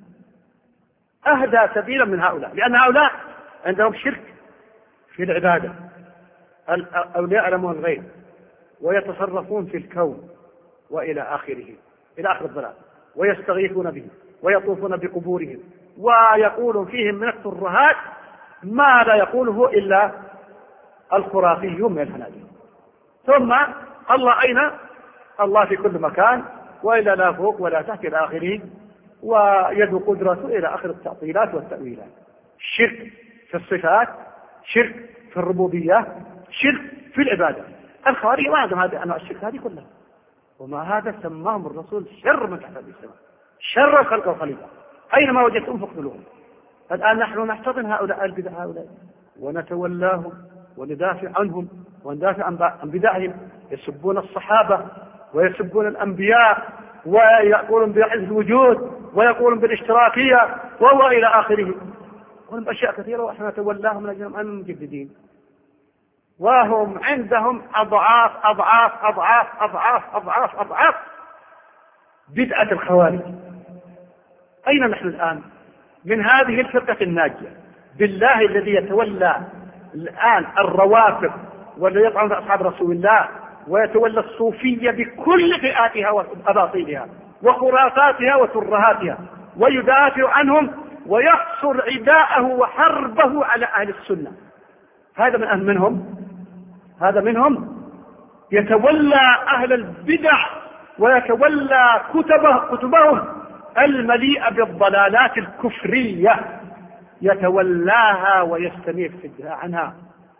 أهدى سبيلا من هؤلاء، لأن هؤلاء عندهم شرك في العبادة، أولياء يعلمون الغيب ويتصرفون في الكون وإلى آخره، إلى آخر الضلال، ويستغيثون به ويطوفون بقبورهم، ويقول فيهم من الترهات ما لا يقوله إلا الخرافيون من الفنادق. ثم الله أين؟ الله في كل مكان، وإلا لا فوق ولا تحت إلى آخره، ويد قدرته إلى آخر التعطيلات والتأويلات. شرك في الصفات، شرك في الربوبية، شرك في العبادة. الخوارج ما عندهم هذه أنواع الشرك هذه كلها، وما هذا سماهم الرسول شر من تحت السماء، شر الخلق والخليقة، أينما وجدتم فاقتلوهم. الآن نحن نحتضن هؤلاء البدع هؤلاء ونتولاهم وندافع عنهم وندافع عن بدعهم. يسبون الصحابة ويسبون الأنبياء ويقولون بوحدة الوجود ويقولون بالاشتراكية وهو إلى آخره، يقولون بأشياء كثيرة ونحن نتولاهم لأجلهم أن المجددين، وهم عندهم أضعاف أضعاف أضعاف أضعاف أضعاف أضعاف بدعة الخوارج. أين نحن الآن من هذه الفرقة الناجية؟ بالله الذي يتولى الآن الروافض والذي يطعن في أصحاب رسول الله ويتولى الصوفية بكل فئاتها وأباطيلها وخرافاتها وترهاتها ويدافع عنهم ويقصر عداءه وحربه على أهل السنة. هذا من أهل منهم هذا منهم يتولى أهل البدع ويتولى كتبه كتبهم المليئة بالضلالات الكفرية، يتولاها ويستميت في الدفاع عنها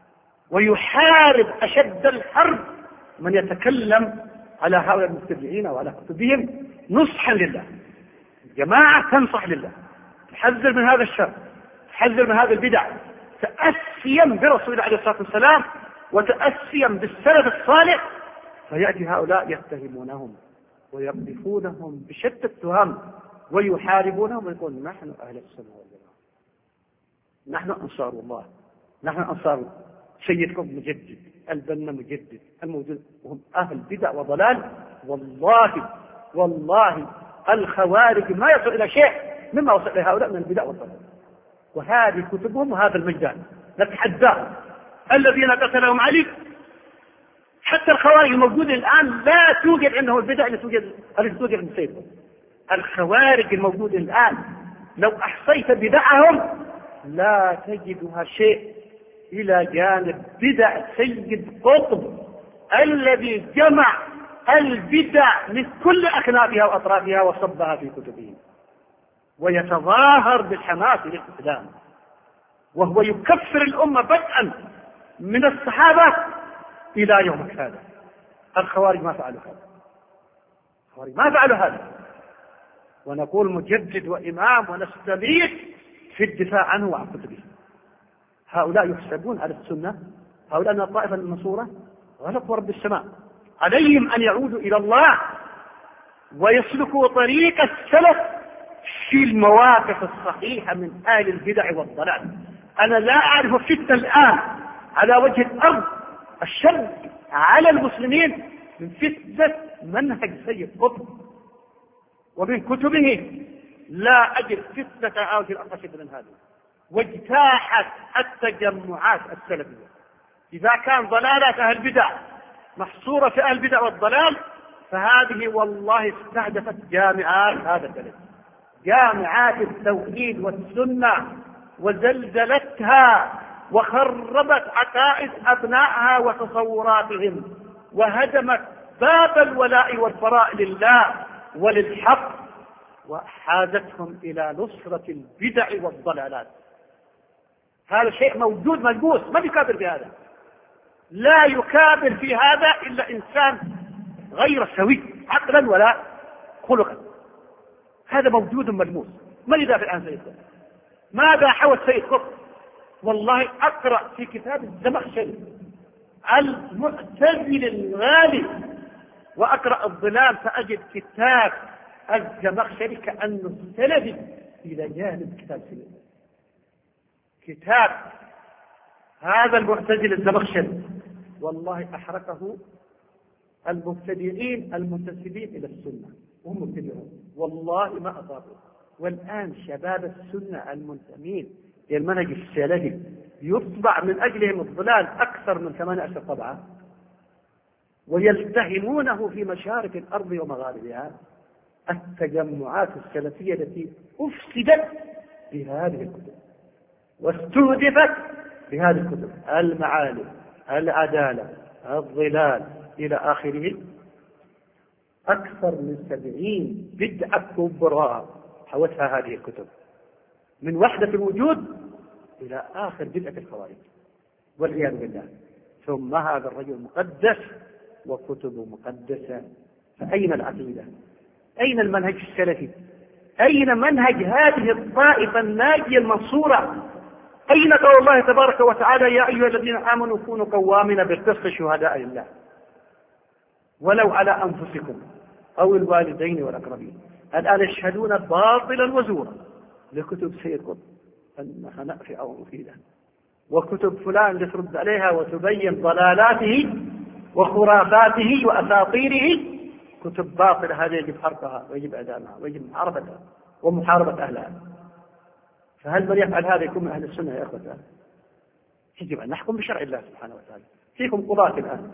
ويحارب أشد الحرب من يتكلم على هؤلاء المبتدعين وعلى كتبهم نصحا لله. جماعة تنصح لله، تحذر من هذا الشر، تحذر من هذه البدع، تأسيا برسول الله عليه الصلاة والسلام وتأسيا بالسلف الصالح، فيأتي هؤلاء يتهمونهم ويقذفونهم بشتى التهم ويحاربونهم ويقول نحن أهل السنة والجماعة، نحن أنصار الله، نحن أنصار سيدكم مجدد، البنا مجدد الموجود، وهم أهل بدع وضلال. والله والله الخوارج ما يصل إلى شيء مما وصل إلى هؤلاء من البدع والضلال، وهذه كتبهم وهذا الميدان نتحداهم. الذين قتلهم علي، حتى الخوارج الموجودة الآن لا توجد عندهم البدع التي توجد التي توجد عند سيدهم. الخوارج الموجودة الآن لو أحصيت بدعهم لا تجدها شيء إلى جانب بدع سيد قطب الذي جمع البدع من كل أكنافها وأطرافها وصبها في كتبه، ويتظاهر بالحماس للإسلام، وهو يكفر الأمة بدءا من الصحابة إلى يومك هذا. الخوارج ما فعلوا هذا، الخوارج ما فعلوا هذا، ونقول مجدد وإمام ونستميت في الدفاع عنه وعن كتبه. هؤلاء يحسبون على السنة، هؤلاء من الطائفة المنصورة، غلط ورب السماء. عليهم أن يعودوا إلى الله ويسلكوا طريق السلف في المواقف الصحيحة من آل البدع والضلال. أنا لا أعرف فتنة الآن على وجه الأرض الشر على المسلمين من فتنة منهج سيد قطب ومن كتبه. لا أجد فتنة أو أشد من هذه. واجتاحت التجمعات السلفية، إذا كان ضلالات أهل البدع محصورة في أهل البدع والضلال، فهذه والله استهدفت جامعات هذا البلد، جامعات التوحيد والسنة، وزلزلتها وخربت عقائد أبنائها وتصوراتهم، وهدمت باب الولاء والبراء لله وللحق، وحازتهم إلى نصرة البدع والضلالات. هذا شيء موجود ملموس، ما يكابر بهذا، لا يكابر في هذا إلا إنسان غير سوي عقلا ولا خلقا. هذا موجود ملموس. من يدافع عن سيد قطب؟ ماذا حوى سيد قطب؟ والله أقرأ في كتاب الزمخشري المعتزل الغالي وأقرأ الظلال فأجد كتاب الزمخشري كأنه سلفي إلى جانب كتاب سلفي. كتاب هذا المعتزل الزمخشري والله أحرقه المبتدئين المنتسبين إلى السنة وهم مبتدئون، والله ما أطاقوا. والآن شباب السنة المنتمين إلى المنهج السلفي يطبع من أجلهم الضلال أكثر من ثمانية عشر طبعة، ويلتهمونه في مشارق الأرض ومغاربها. التجمعات السلفية التي أفسدت بهذه الكتب واستهدفت بهذه الكتب، المعالم، العدالة، الظلال إلى آخره، أكثر من سبعين بدعة كبرى حوتها هذه الكتب، من وحدة الوجود إلى آخر بدعة الخوارج والعياذ بالله. ثم هذا الرجل مقدس وكتبه مقدسة، فأين العقيدة؟ أين المنهج السلفي؟ أين منهج هذه الطائفة الناجية المنصورة؟ أين قول الله تبارك وتعالى يا أيها الذين آمنوا كونوا قوامين بالقسط شهداء لله ولو على أنفسكم أو الوالدين والأقربين. الآن يشهدون باطلا وزورا لكتب سيد قطب أنها نافعة أو مفيدة، وكتب فلان لترد عليها وتبين ضلالاته وخرافاته وأساطيره، كتب باطلة هذه يجب حرقها ويجب إعدامها ويجب محاربتها ومحاربة أهلها. فهل من يفعل هذا يكون من أهل السنة يا أخوة؟ يجب أن نحكم بشرع الله سبحانه وتعالى. فيكم قضاة الآن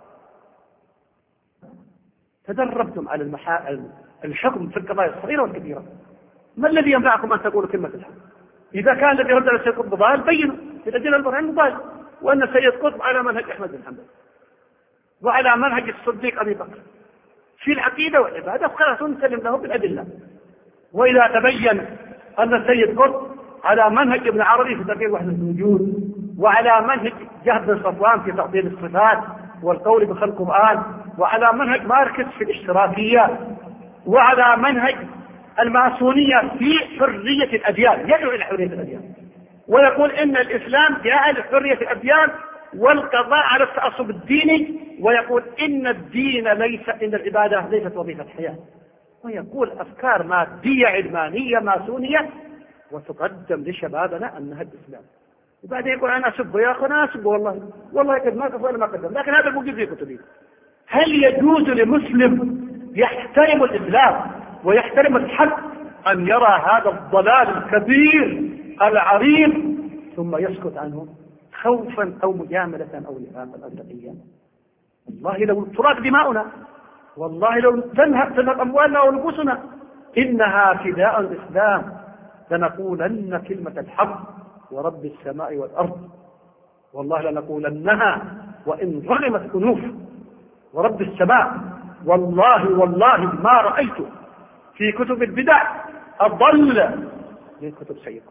تدربتم على المحا... الحكم في القضايا الصغيرة والكبيرة، ما الذي ينفعكم أن تقولوا كلمة الحق؟ إذا كان الذي رد على السيد قطب ضال بينوا إذا جينا البرهان ضال، وأن السيد قطب على منهج أحمد بن حنبل وعلى منهج الصديق أبي بكر في العقيدة والعبادة، خلاص نسلم له بالأدلة. وإذا تبين أن السيد قطب على منهج ابن عربي في تقرير وحدة الوجود، وعلى منهج جهد بن صفوان في تقدير الصفات والقول بخلق القرآن، وعلى منهج ماركس في الاشتراكية، وعلى منهج الماسونية في حرية الأديان، يدعو إلى حرية الأديان ويقول إن الإسلام جاء لحرية الأديان والقضاء على التعصب الديني، ويقول إن الدين ليس، إن العبادة ليست وظيفة حياة، ويقول أفكار مادية علمانية ماسونية وتقدم لشبابنا أنها الإسلام. وبعدين يقول أنا أسب يا أخي، أنا أسب والله والله قد ما كفر ما قدم، لكن هذا الموجود في كتبه. هل يجوز لمسلم يحترم الإسلام ويحترم الحق أن يرى هذا الضلال الكبير العريض ثم يسكت عنه خوفا أو مجاملة أو نفاقا أو تقيا؟ والله لو تراق دماؤنا، والله لو تنهب أموالنا ونفوسنا، إنها فداء الإسلام لنقولن كلمة الحق ورب السماء والأرض، والله لنقولنها وإن رغمت أنوف، ورب السماء والله والله ما رأيت في كتب البدع أضل من كتب سيدكم،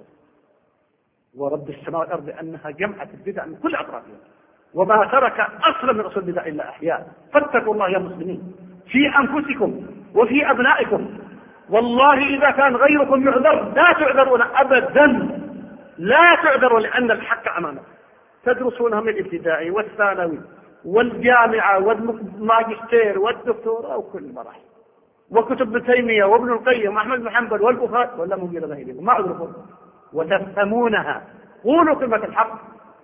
ورب السماء والأرض أنها جمعت البدع من كل أطرافها، وما ترك أصلا من أصول البدع إلا أحياء. فاتقوا الله يا مسلمين في أنفسكم وفي أبنائكم، والله إذا كان غيركم يعذر لا تعذرون أبدا، لا تعذروا، لأن الحق أمامكم. تدرسونها من الابتدائي والثانوي والجامعة والماجستير والدكتوراه وكل المراحل، وكتب ابن تيمية وابن القيم وأحمد بن حنبل والبخاري، ولا موجود غيرهم ما أعذركم، وتفهمونها. قولوا كلمة الحق،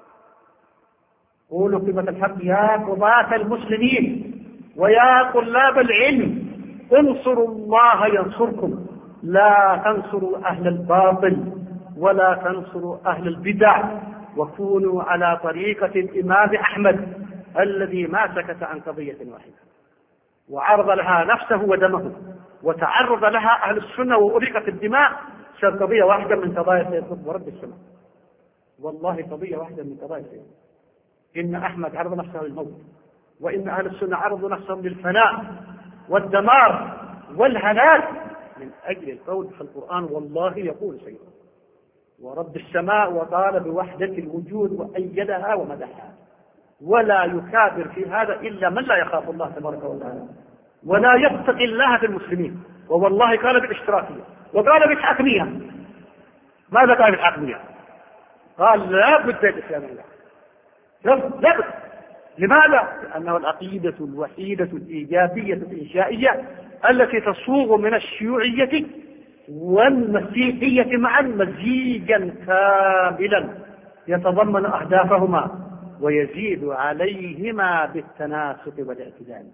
قولوا كلمة الحق يا قضاة المسلمين ويا طلاب العلم، انصروا الله ينصركم، لا تنصروا أهل الباطل ولا تنصروا أهل البدع، وكونوا على طريقة الإمام أحمد الذي ما سكت عن قضية واحدة وعرض لها نفسه ودمه، وتعرض لها أهل السنة وأريقت الدماء عشان قضية واحدة من قضايا سيد قطب ورب السماء. والله قضية واحدة من قضايا سيد، إن أحمد عرض نفسه للموت، وإن أهل السنة عرضوا نفسهم للفناء والدمار والهلاك من أجل القول في القرآن. والله يقول سيد ورب السماء وقال بوحدة الوجود وأيدها ومدحها، ولا يكابر في هذا إلا من لا يخاف الله تبارك وتعالى ولا يتقي الله في المسلمين. ووالله قال بالاشتراكية وقال بالحاكمية. ماذا قال بالحاكمية؟ قال لا بد الإسلامية، لا بد. لماذا؟ لأنه العقيدة الوحيدة الإيجابية الإنشائية التي تصوغ من الشيوعية والمسيحية معا مزيجا كاملا يتضمن أهدافهما ويزيد عليهما بالتناسق والاعتدال.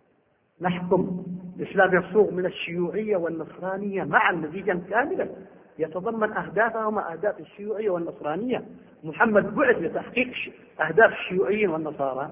نحكم الإسلام يصوغ من الشيوعية والنصرانية معا مزيجا كاملا يتضمن أهدافهما أهداف الشيوعية والنصرانية. محمد بعث لتحقيق أهداف الشيوعيين والنصارى.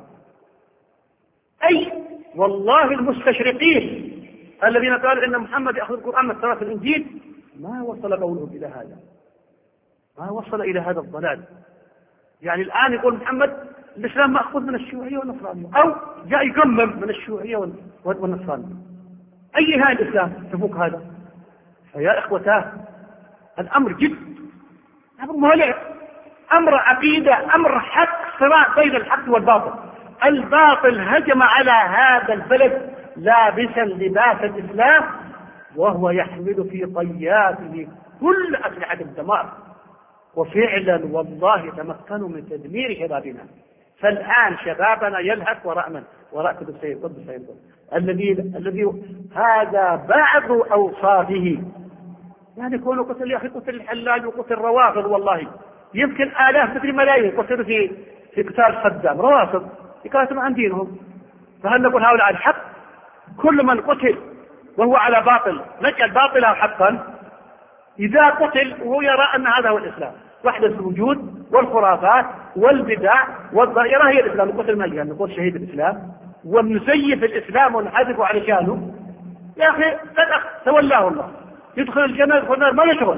أي والله المستشرقين الذين قالوا إن محمد يأخذ القرآن من تراث الإنجيل ما وصل قولهم إلى هذا، ما وصل إلى هذا الضلال. يعني الآن يقول محمد الإسلام مأخوذ من الشيوعية والنصرانية، أو جاء يقمم من الشيوعية والنصرانية. أي هذا الإسلام تفوق هذا؟ فيا إخوتاه الأمر جد، أمر مولع، أمر عقيدة، أمر حق، صراع بين الحق والباطل. الباطل هجم على هذا البلد لابسا لباس الإسلام وهو يحمل في طياته كل أسلحة الدمار، وفعلا والله تمكنوا من تدمير شبابنا. فالآن شبابنا يلهث وراء من؟ وراء كتب سيد قطب سيد قطب الذي الذي هذا بعض أوصافه. يعني كونوا قتل يا أخي، قتل الحلاج وقتل الروافض، والله يمكن آلاف مثل ملايين قتلوا في في قتال صدام، روافض يقاتلوا عن دينهم. فهل نقول هؤلاء الحق؟ كل من قتل وهو على باطل نجعل باطله حقا. إذا قتل وهو يرى أن هذا هو الإسلام، وحدة الوجود والخرافات والبدع والظاهرة هي الإسلام، القتل ما يجعل نقول شهيد الإسلام ونزيف الإسلام ونحذف على شانه. يا أخي قد تولاه الله، يدخل الجنة يدخل النار ما يشغل،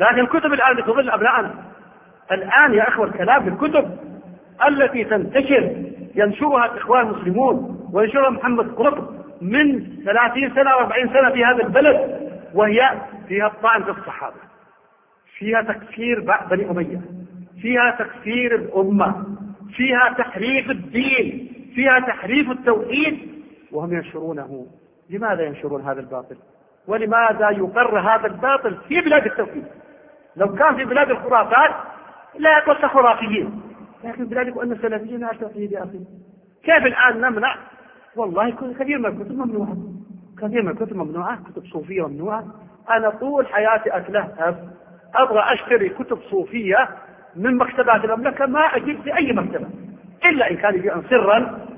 لكن الكتب الآن تضل أبنائنا. الآن يا أخوة الكلام بالكتب التي تنتشر ينشرها الإخوان المسلمون وينشرها محمد قطب من ثلاثين سنة وأربعين سنة في هذا البلد، وهي فيها الطعن في الصحابة، فيها تكفير بني أمية، فيها تكفير الأمة، فيها تحريف الدين، فيها تحريف التوحيد، وهم ينشرونه. لماذا ينشرون هذا الباطل؟ ولماذا يقر هذا الباطل في بلاد التوحيد؟ لو كان في بلاد الخرافات لا يقول خرافيين، لكن بلاد أن السلفيين على التوحيد يا أخي. كيف الآن نمنع؟ والله كثير من الكتب ممنوعة، كثير من الكتب ممنوعة، كتب صوفية ممنوعة. أنا طول حياتي أتلهف أبغى أشتري كتب صوفية من مكتبات المملكة، ما أجد في أي مكتبة إلا إن كان يبيعون سرا،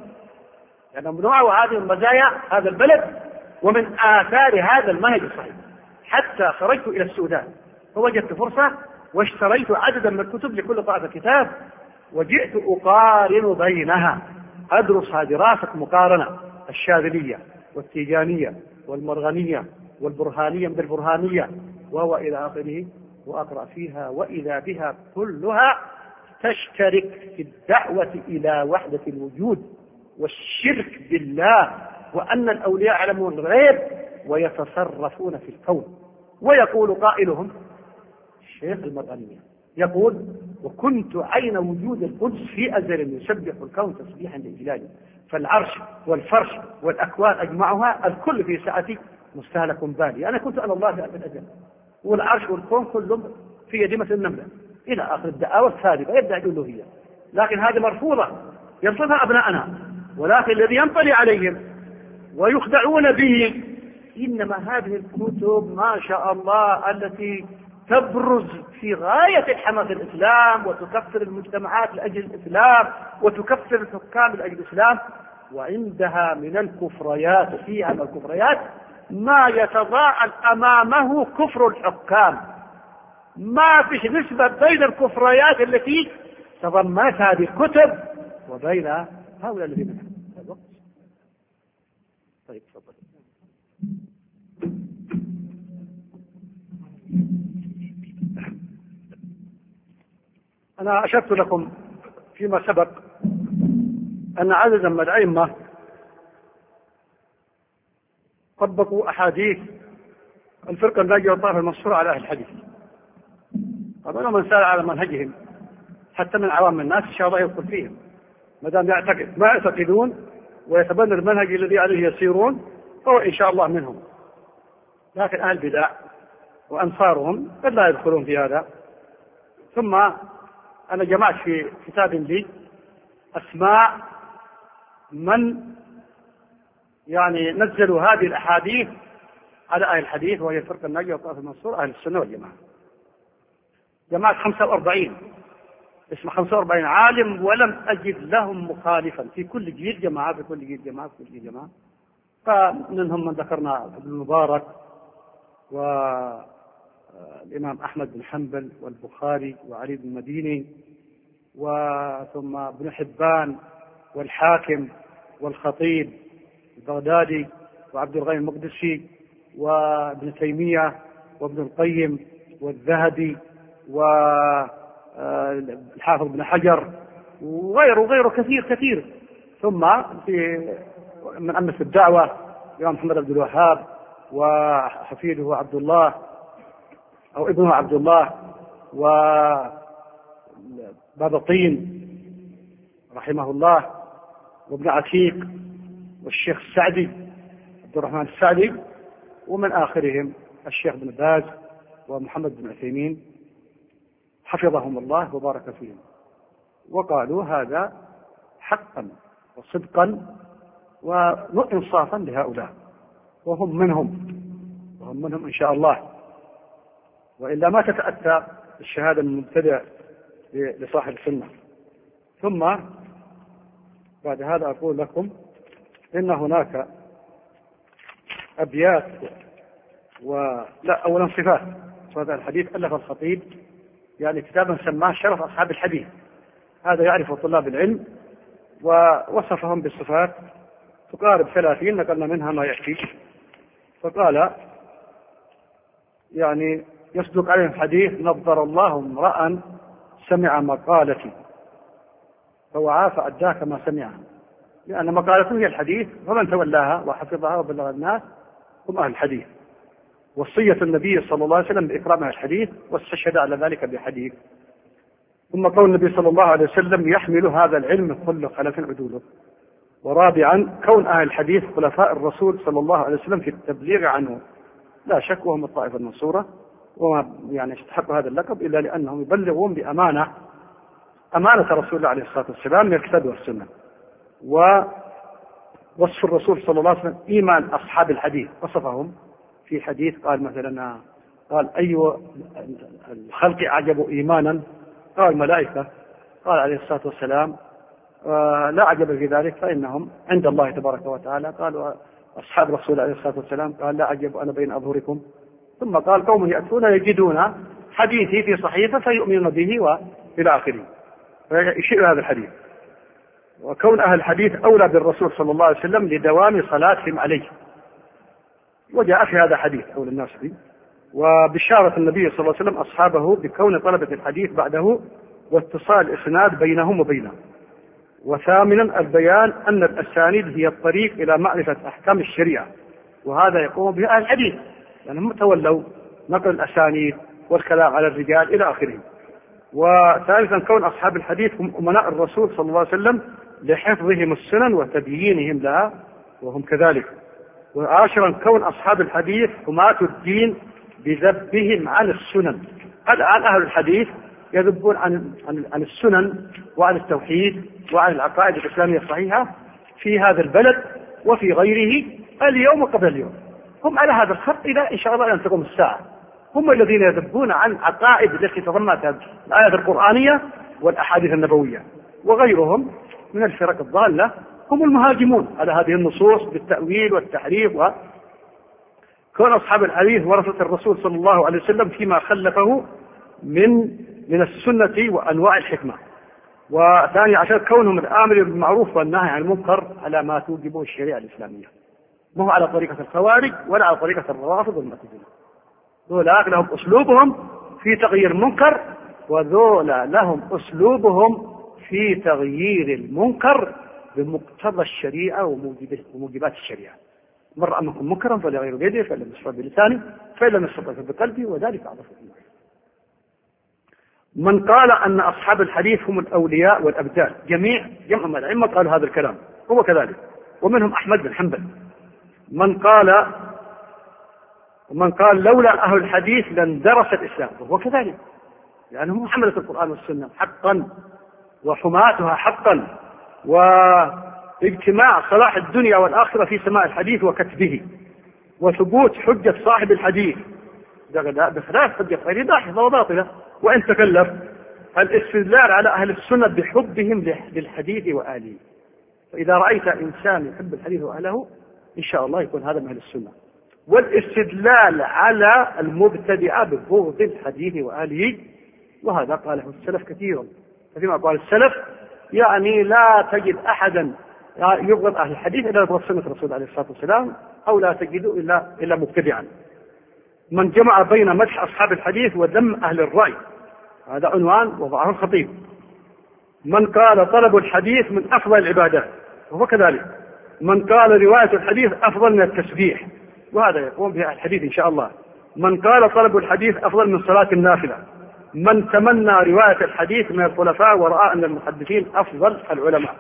لأنها ممنوعة. وهذه من مزايا هذا البلد ومن آثار هذا المنهج الصحيح. حتى خرجت إلى السودان فوجدت فرصة واشتريت عددا من الكتب لكل طائفة كتاب، وجئت أقارن بينها، أدرسها دراسة مقارنة، الشاذلية والتيجانية والمرغنية والبرهانية من البرهانية وهو إلى آخره، وأقرأ فيها وإذا بها كلها تشترك في الدعوة إلى وحدة الوجود والشرك بالله، وأن الأولياء يعلمون الغيب ويتصرفون في الكون. ويقول قائلهم الشيخ المرغنية يقول: وكنت عين وجود القدس في أزل يسبح الكون تسبيحا لإجلاله، فالعرش والفرش والأكوان أجمعها الكل في ساعتي مستهلك بالي، أنا كنت أنا الله في الأزل، والعرش والكون كلهم في يد مثل النملة، إلى آخر الدعاوى الكاذبة يدعي الألوهية. لكن هذه مرفوضة يرفضها أبناءنا، ولكن الذي ينطلي عليهم ويخدعون به إنما هذه الكتب ما شاء الله التي تبرز في غاية الحماس الإسلام وتكفر المجتمعات لأجل الإسلام وتكفر الحكام لأجل الإسلام، وعندها من الكفريات فيها من الكفريات ما يتضاءل أمامه كفر الحكام. ما فيش نسبة بين الكفريات التي تضمنت هذه الكتب وبين هؤلاء الذين منها. طيب تفضل. أنا أشرت لكم فيما سبق أن عددا من الأئمة طبقوا أحاديث الفرقة الناجية والطائفة المنصورة على أهل الحديث. طبعا من سار على منهجهم حتى من عوام الناس إن شاء الله يدخل فيهم ما دام يعتقد ما يعتقدون ويتبنى المنهج الذي عليه يسيرون هو إن شاء الله منهم. لكن أهل البدع وأنصارهم قد لا يدخلون في هذا. ثم أنا جمعت في كتاب لي أسماء من يعني نزلوا هذه الأحاديث على أهل الحديث وهي الفرقة الناجية والطائفة المنصورة أهل السنة والجماعة. جماعة خمسة وأربعين اسم خمسة وأربعين عالم ولم أجد لهم مخالفا في كل جيل جماعة في كل جيل جماعة في كل جيل جماعة. فمنهم من ذكرنا ابن المبارك والإمام أحمد بن حنبل والبخاري وعلي بن المديني وثم ابن حبان والحاكم والخطيب البغدادي وعبد الغني المقدسي وابن تيمية وابن القيم والذهبي والحافظ بن حجر وغيره وغيره كثير كثير. ثم في من أمس الدعوة الإمام محمد عبد الوهاب وحفيده عبد الله أو ابنه عبد الله وباب الطين رحمه الله وابن عتيق والشيخ السعدي عبد الرحمن السعدي ومن آخرهم الشيخ بن باز ومحمد بن عثيمين حفظهم الله وبارك فيهم. وقالوا هذا حقا وصدقا وإنصافا لهؤلاء وهم منهم وهم منهم إن شاء الله، وإلا ما تتأتى الشهادة من المبتدع لصاحب السنة. ثم بعد هذا أقول لكم إن هناك أبيات ولا أولا صفات هذا الحديث ألف الخطيب يعني كتابا سماه شرف أصحاب الحديث، هذا يعرف طلاب العلم ووصفهم بالصفات تقارب ثلاثين نقلنا منها ما يحكي. فقال يعني يصدق عليهم الحديث نظر الله امرأ سمع مقالتي فوعى فأداها كما سمعها، لأن مقالته هي الحديث، ومن تولاها وحفظها وبلغ الناس هم أهل الحديث. وصية النبي صلى الله عليه وسلم بإكرام الحديث، واستشهد على ذلك بحديث. ثم قول النبي صلى الله عليه وسلم يحمل هذا العلم من كل خلف عدوله. ورابعا كون أهل الحديث خلفاء الرسول صلى الله عليه وسلم في التبليغ عنه، لا شك وهم الطائفة المنصورة، وما يعني يستحقوا هذا اللقب إلا لأنهم يبلغون بأمانة أمانة رسول الله عليه الصلاة والسلام من الكتاب والسنة. ووصف الرسول صلى الله عليه وسلم إيمان أصحاب الحديث، وصفهم في حديث قال مثلا قال أي الخلق أعجب إيمانا؟ قال الملائكة. قال عليه الصلاة والسلام لا أعجب في ذلك فإنهم عند الله تبارك وتعالى. قالوا أصحاب رسول الله عليه الصلاة والسلام قال لا أعجب أنا بين أظهركم. ثم قال قوم يأتون يجدون حديثي في صحيفة فيؤمنون به وإلى آخره، فيشير هذا الحديث. وكون أهل الحديث أولى بالرسول صلى الله عليه وسلم لدوام صلاتهم عليه، وجاء في هذا حديث أولى الناس به. وبشارة النبي صلى الله عليه وسلم أصحابه بكون طلبة الحديث بعده واتصال الإسناد بينهم وبينه. وثامنا البيان أن الأسانيد هي الطريق إلى معرفة أحكام الشريعة، وهذا يقوم به أهل الحديث لأنهم يعني تولوا نقل الأسانيد والكلام على الرجال إلى آخره. وثالثا كون أصحاب الحديث هم أمناء الرسول صلى الله عليه وسلم لحفظهم السنن وتبيينهم لها وهم كذلك. وعاشرا كون أصحاب الحديث حماة الدين بذبهم عن السنن. الآن أهل الحديث يذبون عن عن السنن وعن التوحيد وعن العقائد الإسلامية الصحيحة في هذا البلد وفي غيره اليوم وقبل اليوم. هم على هذا الخط إلى إن شاء الله أن تقوم الساعة. هم الذين يذبون عن عقائد التي تضمنتها الآيات القرآنية والأحاديث النبوية، وغيرهم من الفرق الضالة هم المهاجمون على هذه النصوص بالتأويل والتحريف. وكون أصحاب الحديث ورثة الرسول صلى الله عليه وسلم فيما خلفه من من السنة وأنواع الحكمة. وثاني عشر كونهم الآمر بالمعروف والنهي عن المنكر على ما توجبه الشريعة الإسلامية، مو على طريقة الخوارج ولا على طريقة الروافض والمعتزلة. ذولا لهم أسلوبهم في تغيير المنكر، وذولا لهم أسلوبهم في تغيير المنكر بمقتضى الشريعة وموجبات الشريعة. من رأى منكم منكرا فليغيره بيده، فإن لم يستطع بلسانه، فإن لم يستطع بقلبه، وذلك أضعف الإيمان. من قال أن أصحاب الحديث هم الأولياء والأبدال، جميع جمع من الأئمة قالوا هذا الكلام، هو كذلك، ومنهم أحمد بن حنبل. من قال ومن قال لولا أهل الحديث لاندرس الإسلام، وهو كذلك، لأنهم حملة القرآن والسنة حقا وحماتها حقا، واجتماع صلاح الدنيا والآخرة في سماع الحديث وكتبه، وثبوت حجة صاحب الحديث بخلاف حجة غيره داحضة وباطلة. وإن تكلف الاستدلال على أهل السنة بحبهم للحديث وآله. فإذا رأيت إنسان يحب الحديث وأهله إن شاء الله يكون هذا من أهل السنة. والاستدلال على المبتدعة ببغض الحديث وآله، وهذا قاله السلف كثيرا. فيما قال السلف يعني لا تجد أحدا يبغض أهل الحديث إلا يبغض سنة الرسول عليه الصلاة والسلام، أو لا تجده إلا إلا مبتدعا. من جمع بين مدح أصحاب الحديث وذم أهل الرأي، هذا عنوان وضعه الخطيب. من قال طلب الحديث من أفضل العبادات، وهو كذلك. من قال رواية الحديث أفضل من التسبيح، وهذا يقوم بها الحديث إن شاء الله. من قال طلب الحديث أفضل من صلاة النافلة. من تمنى رواية الحديث من الخلفاء ورأى أن المحدثين أفضل العلماء.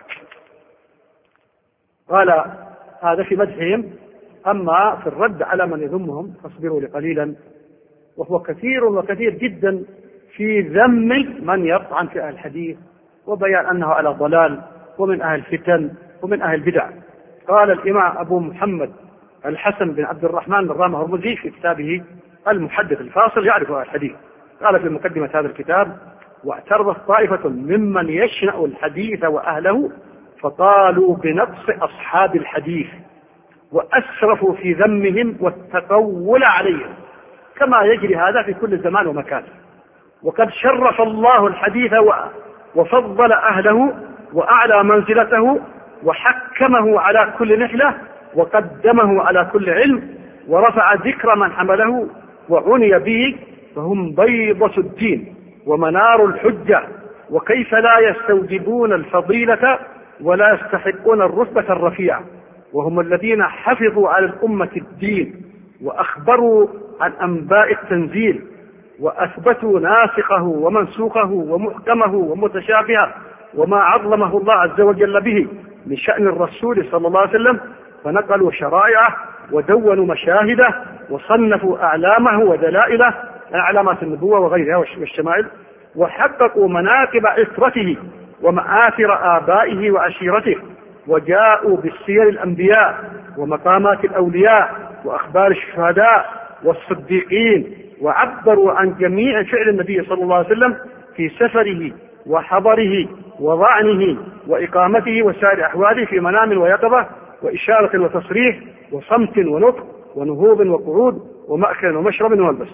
قال هذا في مدحهم. أما في الرد على من يذمهم فاصبروا لقليلا، وهو كثير وكثير جدا في ذم من يطعن في أهل الحديث وبيان أنه على ضلال ومن أهل الفتن ومن أهل البدع. قال الإمام أبو محمد الحسن بن عبد الرحمن بن رامة هرمزي في كتابه المحدث الفاصل يعرف أهل الحديث، قال في مقدمة هذا الكتاب: واعترضت طائفة ممن يشنأ الحديث وأهله فقالوا بنقص أصحاب الحديث، وأسرفوا في ذمهم والتقول عليهم، كما يجري هذا في كل زمان ومكان. وقد شرف الله الحديث وفضل أهله وأعلى منزلته وحكمه على كل نحلة وقدمه على كل علم ورفع ذكر من حمله وعني به فهم بيضة الدين ومنار الحجة، وكيف لا يستوجبون الفضيلة ولا يستحقون الرتبة الرفيعة، وهم الذين حفظوا على الأمة الدين وأخبروا عن أنباء التنزيل وأثبتوا ناسخه ومنسوخه ومحكمه ومتشابهه وما عظمه الله عز وجل به من شأن الرسول صلى الله عليه وسلم، فنقلوا شرائعه ودونوا مشاهده وصنفوا أعلامه ودلائله، علامات النبوة وغيرها والشمائل، وحققوا مناقب عترته ومآثر آبائه وعشيرته، وجاءوا بالسير الأنبياء ومقامات الأولياء وأخبار الشهداء والصديقين، وعبروا عن جميع فعل النبي صلى الله عليه وسلم في سفره وحضره وظعنه وإقامته وسائر أحواله في منام ويقظة وإشارة وتصريح وصمت ونطق ونهوض وقعود ومأكل ومشرب وملبس.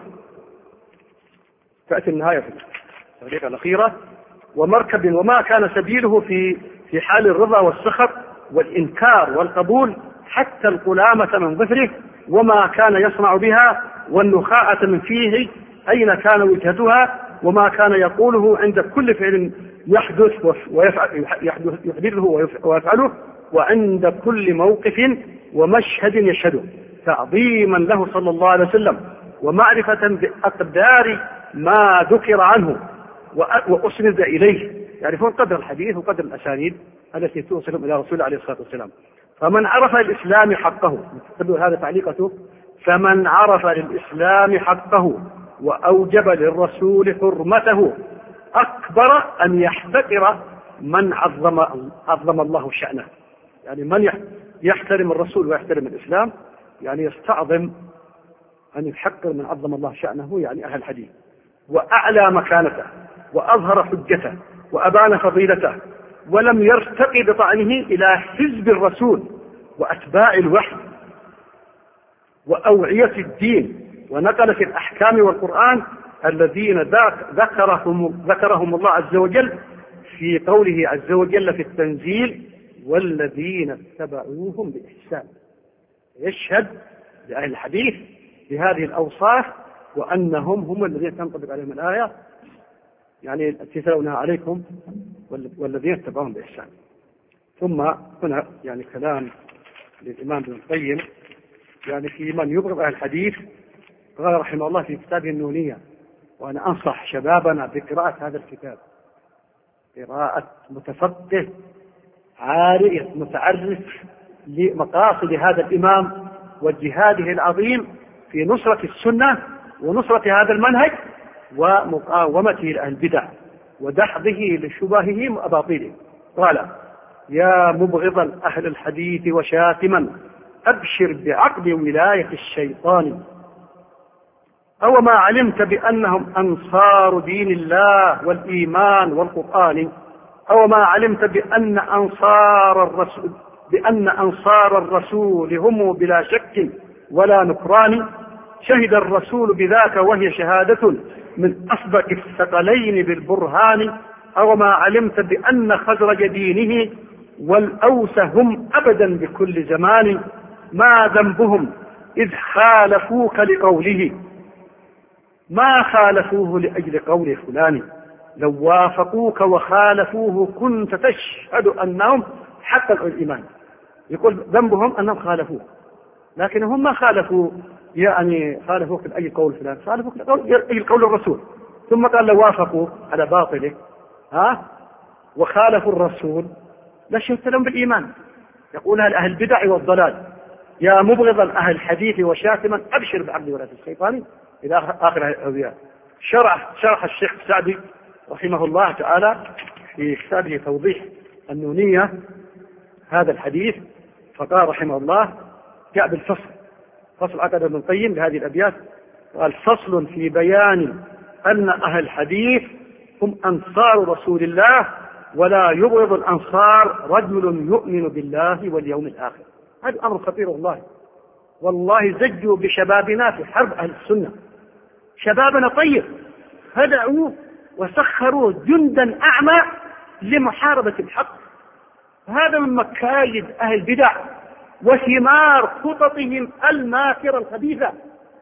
تأتي النهاية في الطريقة الأخيرة: ومركب وما كان سبيله في في حال الرضا والسخط والإنكار والقبول حتى القلامة من ظفره، وما كان يصنع بها، والنخاعة من فيه أين كان وجهتها، وما كان يقوله عند كل فعل يحدث ويفعل يحدثه ويفعله، وعند كل موقف ومشهد يشهده، تعظيما له صلى الله عليه وسلم ومعرفة بأقدار ما ذكر عنه وأسند إليه، يعرفون قدر الحديث وقدر الأسانيد التي توصلهم إلى رسول الله عليه الصلاة والسلام. فمن عرف الإسلام حقه، هذا تعليقته: فمن عرف للإسلام حقه وأوجب للرسول حرمته أكبر أن يحتقر من عظم, عظم الله شأنه. يعني من يحترم الرسول ويحترم الإسلام يعني يستعظم أن يحقر من عظم الله شأنه، يعني أهل الحديث، وأعلى مكانته وأظهر حجته وأبان فضيلته، ولم يرتقي بطعنه إلى حزب الرسول وأتباع الوحي وأوعية الدين ونقلة الأحكام والقرآن الذين ذكرهم, ذكرهم الله عز وجل في قوله عز وجل في التنزيل: والذين اتبعوهم بإحسان. يشهد لأهل الحديث بهذه الأوصاف وأنهم هم الذين تنطبق عليهم الآية، يعني التي تلونها عليكم والذين اتبعوهم بإحسان. ثم هنا يعني كلام للإمام ابن القيم يعني في من يبغض أهل الحديث، قال رحمه الله في كتابه النونية: وأنا أنصح شبابنا بقراءة هذا الكتاب، قراءة متفقه عارف متعرف لمقاصد هذا الإمام وجهاده العظيم في نصرة السنة ونصرة هذا المنهج ومقاومته لأهل البدع ودحضه لشبههم وأباطيلهم. قال: يا مبغضا أهل الحديث وشاتما أبشر بعقد ولاية الشيطان، أو ما علمت بأنهم أنصار دين الله والإيمان والقرآن، أو ما علمت بأن أنصار الرسول بأن أنصار الرسول هم بلا شك ولا نكران، شهد الرسول بذاك وهي شهادة من أسبق الثقلين بالبرهان، أو ما علمت بأن خزرج دينه والأوس هم أبدا بكل زمان، ما ذنبهم إذ خالفوك لقوله، ما خالفوه لأجل قول فلان، لو وافقوك وخالفوه كنت تشهد أنهم حققوا الإيمان. يقول ذنبهم أنهم خالفوه، لكنهم ما خالفوا يعني خالفوك لأجل قول فلان، خالفوك لأجل قول الرسول. ثم قال لو وافقوا على باطله ها وخالفوا الرسول لشهدت لهم بالإيمان. يقولها لأهل البدع والضلال: يا مبغضا أهل الحديث وشاتما أبشر بعبد ولاة الشيطان، إلى آخر الأبيات. شرح شرح الشيخ السعدي رحمه الله تعالى في كتابه توضيح النونية هذا الحديث، فقال رحمه الله: جاء بالفصل، فصل عقد ابن القيم لهذه الأبيات، قال: فصل في بيان أن أهل الحديث هم أنصار رسول الله، ولا يبغض الأنصار رجل يؤمن بالله واليوم الآخر. هذا أمر خطير والله، والله زجوا بشبابنا في حرب أهل السنة. شبابنا طيب هدعوا وسخروا جندا أعمى لمحاربة الحق. هذا من مكايد أهل البدع وثمار خططهم الماكرة الخبيثة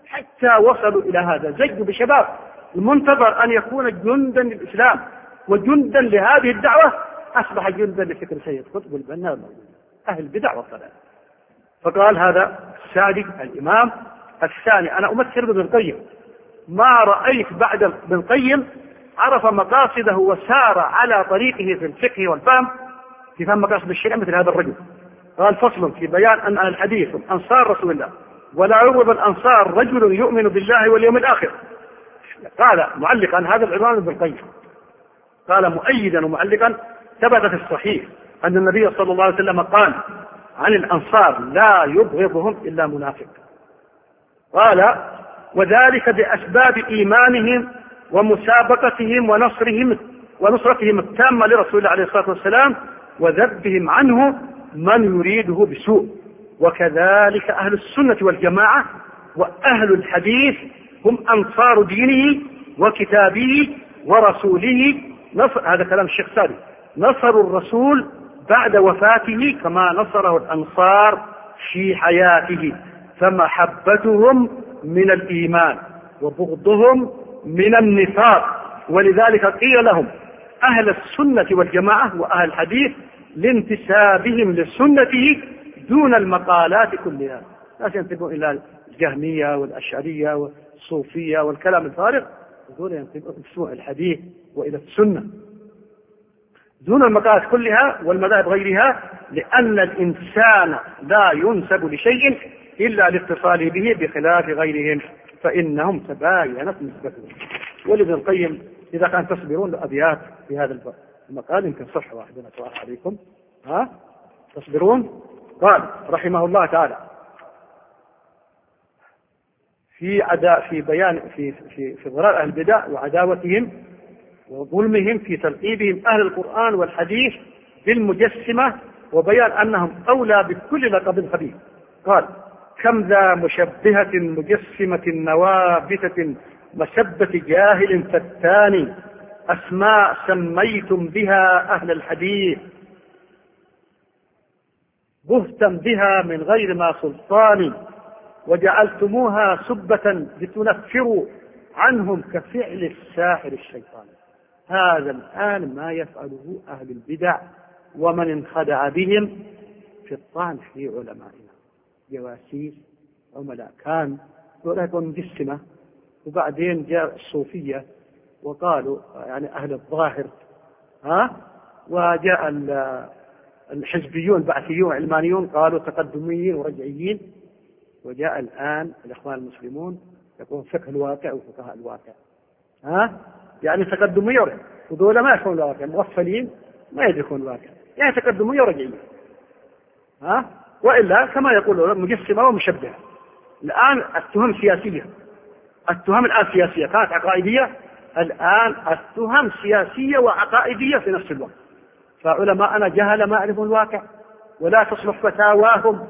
حتى وصلوا إلى هذا، زجوا بشباب المنتظر أن يكون جندا للإسلام وجندا لهذه الدعوة، أصبح جندا لفكر سيد قطب البنا أهل البدع والضلال. فقال هذا السادس الإمام الثاني. أنا أمثل بابن القيم، ما رأيت بعد ابن القيم عرف مقاصده وسار على طريقه في الفقه والفهم في فهم مقاصد الشريعة مثل هذا الرجل. قال فصل في بيان أن أهل الحديث أنصار رسول الله، ولا عرب الأنصار رجل يؤمن بالله واليوم الآخر. قال معلقا هذا العنوان ابن القيم، قال مؤيدا ومعلقا ثبت في الصحيح أن النبي صلى الله عليه وسلم قال عن الأنصار لا يبغضهم إلا منافق. قال وذلك بأسباب إيمانهم ومسابقتهم ونصرهم ونصرتهم التامة لرسول الله عليه الصلاة والسلام وذبهم عنه من يريده بسوء. وكذلك أهل السنة والجماعة وأهل الحديث هم أنصار دينه وكتابه ورسوله. نصر هذا كلام الشيخ سادي، نصروا الرسول بعد وفاته كما نصره الأنصار في حياته، فمحبتهم من الإيمان وبغضهم من النفاق. ولذلك قيل لهم أهل السنة والجماعة وأهل الحديث لانتسابهم لسنته دون المقالات كلها. لا ينتبهون إلى الجهمية والأشعرية والصوفية والكلام الفارغ، دون ينتبهون الحديث وإلى السنة دون المقالات كلها والمذاهب غيرها، لأن الإنسان لا ينسب لشيء إلا لاتصاله به بخلاف غيرهم فإنهم تباينت نسبتهم. ولابن القيم إذا كان تصبرون لأبيات في هذا المقال يمكن صفحة واحدة نتوقع عليكم، ها تصبرون. قال رحمه الله تعالى في عدا في بيان في في في ضرار أهل البدع وعداوتهم وظلمهم في تلقيبهم أهل القرآن والحديث بالمجسمة وبيان أنهم أولى بكل لقب خبيث. قال كم ذا مشبهة مجسمة نوابتة مسبة جاهل فتان أسماء سميتم بها أهل الحديث بهتا بها من غير ما سلطان وجعلتموها سبة لتنفروا عنهم كفعل الساحر الشيطان. هذا الآن ما يفعله أهل البدع ومن انخدع بهم في الطعن في علمائنا، جواسيس عملاء كان يكون مجسمة، وبعدين جاء الصوفية وقالوا يعني أهل الظاهر، ها وجاء الحزبيون بعثيون علمانيون قالوا تقدميين ورجعيين، وجاء الآن الإخوان المسلمون يقولون فقه الواقع وفقهاء الواقع، ها يعني تقدمية ورجعية، ودول ما يفهمون الواقع، مغفلين ما يدركون الواقع، يعني تقدمية ورجعية، ها وإلا كما يقولون مجسمة ومشبهة. الآن التهم سياسية، التهم الآن سياسية كانت عقائدية، الآن التهم سياسية وعقائدية في نفس الوقت. فعلماءنا جهل ما يعرفون الواقع ولا تصلح فتاواهم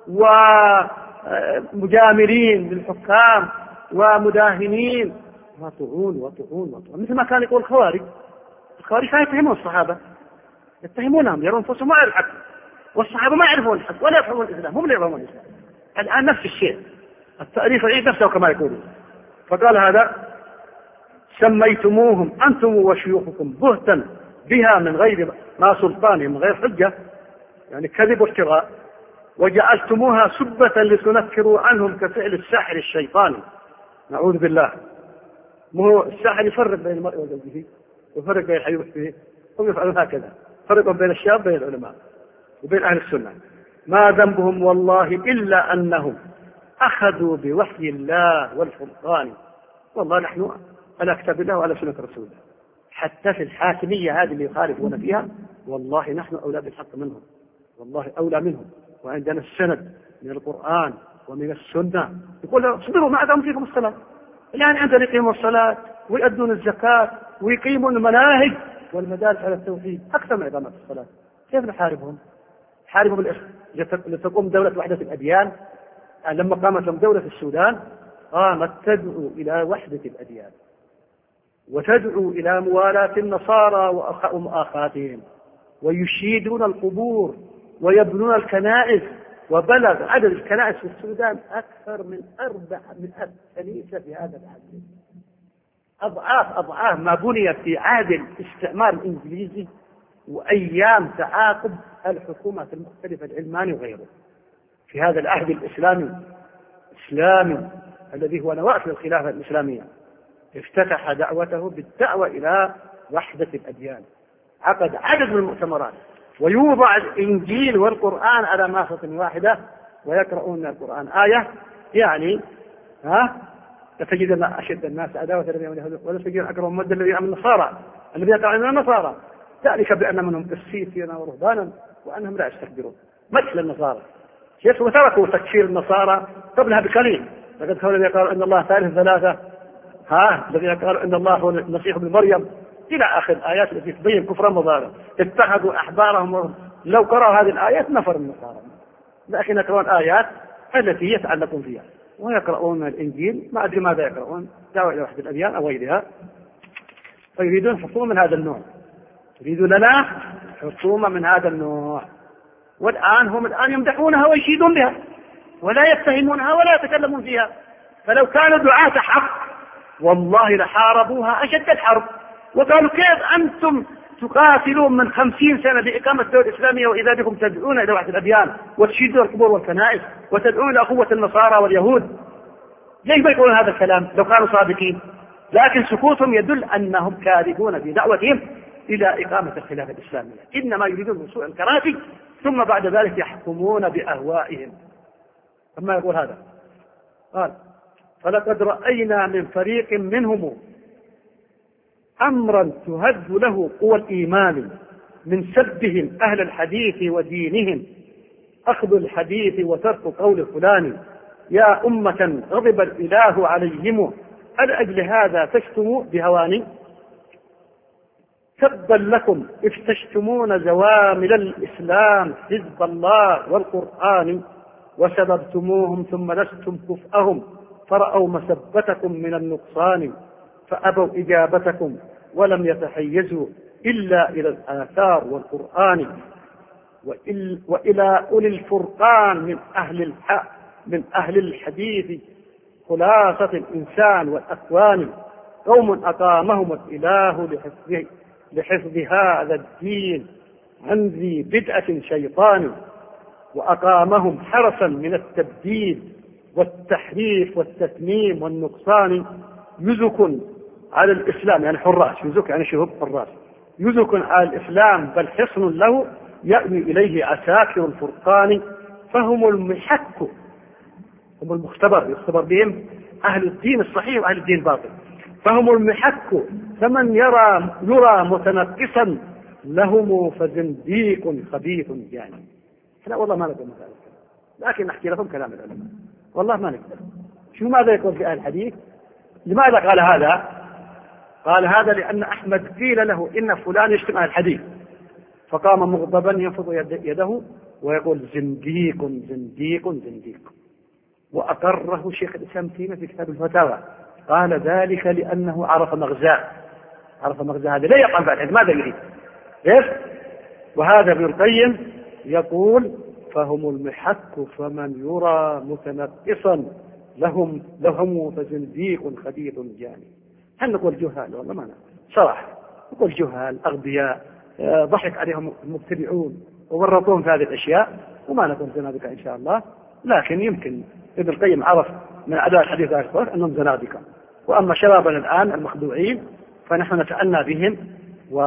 ومجاملين للحكام ومداهنين وطعون وطعون وطعون مثل ما كان يقول الخوارج. الخوارج كانوا يتهمون الصحابة، يتهمونهم يرون أنفسهم ما يعرفون الحق، والصحابة ما يعرفون الحق ولا يفهمون الإسلام، هم لا يفهمون الإسلام. الآن نفس الشيء، التأريخ يعيد نفسه كما يقولون. فقال هذا سميتموهم أنتم وشيوخكم بهتا بها من غير ما سلطان، من غير حجة، يعني كذب وافتراء، وجعلتموها سبة لتنفروا عنهم كفعل الساحر الشيطاني. نعوذ بالله. مو الساحر يفرق بين المرء وزوجه ويفرق بين الحي والميت، هم يفعلون هكذا، فرقوا بين الشاب بين العلماء وبين أهل السنة. ما ذنبهم والله إلا أنهم أخذوا بوحي الله والفرقان. والله نحن على كتاب الله وعلى سنة رسول الله، حتى في الحاكمية هذه اللي يخالفون فيها والله نحن أولى بالحق منهم، والله أولى منهم، وعندنا السند من القرآن ومن السنة. يقول اصبروا ما أدام فيكم الصلاة، يعني عندنا يقيموا الصلاة ويؤدون الزكاة ويقيمون المناهج والمدارس على التوحيد أكثر من إقامة الصلاة. كيف نحاربهم؟ حاربهم لتقوم دولة وحدة الأديان. لما قامت لهم دولة السودان قامت تدعو إلى وحدة الأديان وتدعو إلى موالاة النصارى ومؤاخاتهم، ويشيدون القبور ويبنون الكنائس وبلغ عدد الكنائس في السودان أكثر من أربعمائة كنيسة في هذا العهد، أضعاف أضعاف ما بني في عهد الاستعمار الإنجليزي وأيام تعاقب الحكومات المختلفة العلماني وغيره. في هذا العهد الإسلامي الإسلامي الذي هو نواة الخلافة الإسلامية افتتح دعوته بالدعوة إلى وحدة الأديان، عقد عدد من المؤتمرات، ويوضع الإنجيل والقرآن على ماسة واحدة ويقرؤون القرآن آية، يعني ها تجد أن أشد الناس عداوة الذين آمنوا باليهود ولا تجد أكرمهم مودة الذين آمنوا النصارى الذين يطيعون النصارى، ذلك بأن منهم قسيسين ورهبانا وأنهم لا يستكبرون مثل النصارى. كيف وتركوا تكفير النصارى قبلها بقليل، لقد كانوا الذين قالوا إن الله ثالث ثلاثة، ها الذين قالوا إن الله هو المسيح ابن مريم، إلى آخر الآيات التي تبين كفرا مضارا. اتخذوا أحبارهم، لو قرأوا هذه الآيات نفر النصارى، لكن يقرؤون آيات التي يتعلقون فيها ويقرؤون الإنجيل، ما أدري ماذا يقرؤون، دعوة إلى وحدة الأديان أو غيرها. فيريدون حكومة من هذا النوع، يريدون لنا حكومة من هذا النوع، والآن هم الآن يمدحونها ويشيدون بها ولا يتهمونها ولا يتكلمون فيها. فلو كانوا دعاة حق والله لحاربوها أشد الحرب، وقالوا كيف أنتم تقاتلون من خمسين سنة بإقامة الدولة الإسلامية وإذا بكم تدعون إلى وحدة الأديان وتشيدون القبور والكنائس وتدعون إلى قوة النصارى واليهود؟ ليش ما يقولون هذا الكلام لو كانوا صادقين؟ لكن سكوتهم يدل أنهم كاذبون في دعوتهم إلى إقامة الخلافة الإسلامية، إنما يريدون وصول الكراسي ثم بعد ذلك يحكمون بأهوائهم. أما يقول هذا قال فلقد رأينا من فريق منهم أمرا تهز له قوى الإيمان من سبهم أهل الحديث ودينهم، أخذ الحديث وترك قول فلان، يا أمة غضب الإله عليهم ألأجل هذا تشتموا بهواني؟ تبا لكم إذ تشتمون زوامل الإسلام حزب الله والقرآن، وسببتموهم ثم لستم كفءهم فرأوا مسبتكم من النقصان، فأبوا إجابتكم ولم يتحيزوا إلا إلى الآثار والقرآن، وإلى أولي الفرقان من أهل الحق من أهل الحديث خلاصة الإنسان والأكوان، قوم أقامهم الإله لحفظه لحفظ هذا الدين عن ذي بدعة شيطان، وأقامهم حرسا من التبديل والتحريف والتتميم والنقصان، يزك على الإسلام يعني حراس، يزك يعني شهب حراس، يزك على الإسلام بل حصن له يأوي إليه عساكر الفرقان، فهم المحك، هم المختبر يختبر بهم أهل الدين الصحيح وأهل الدين الباطل، فهم المحك، فمن يرى يرى متنقصا لهم فزنديق خبيث يعني. احنا والله ما نقدر مثال، لكن نحكي لكم كلام العلماء والله ما نقدر. شو ماذا يقول في أهل الحديث؟ لماذا قال هذا؟ قال هذا لأن أحمد قيل له إن فلان يشتم أهل الحديث، فقام مغضبا ينفض يده ويقول زنديق زنديق زنديق، وأقره شيخ الإسلام تيمية في كتاب الفتاوى، قال ذلك لأنه عرف مغزاه، عرف مغزاه هذا لا يقع بعد ماذا يريد إيش؟ وهذا ابن القيم يقول فهم المحك، فمن يرى متنقصا لهم لهم فزنديق خبيث جاني. هل نقول جهال؟ والله ما نقول صراحة، نقول جهال أغبياء ضحك عليهم المبتدعون وورطوهم في هذه الأشياء، وما نقول زنادقة إن شاء الله، لكن يمكن ابن القيم عرف من أداء الحديث الأكبر أنهم زنادقة. وأما شبابنا الآن المخدوعين فنحن نتأنى بهم و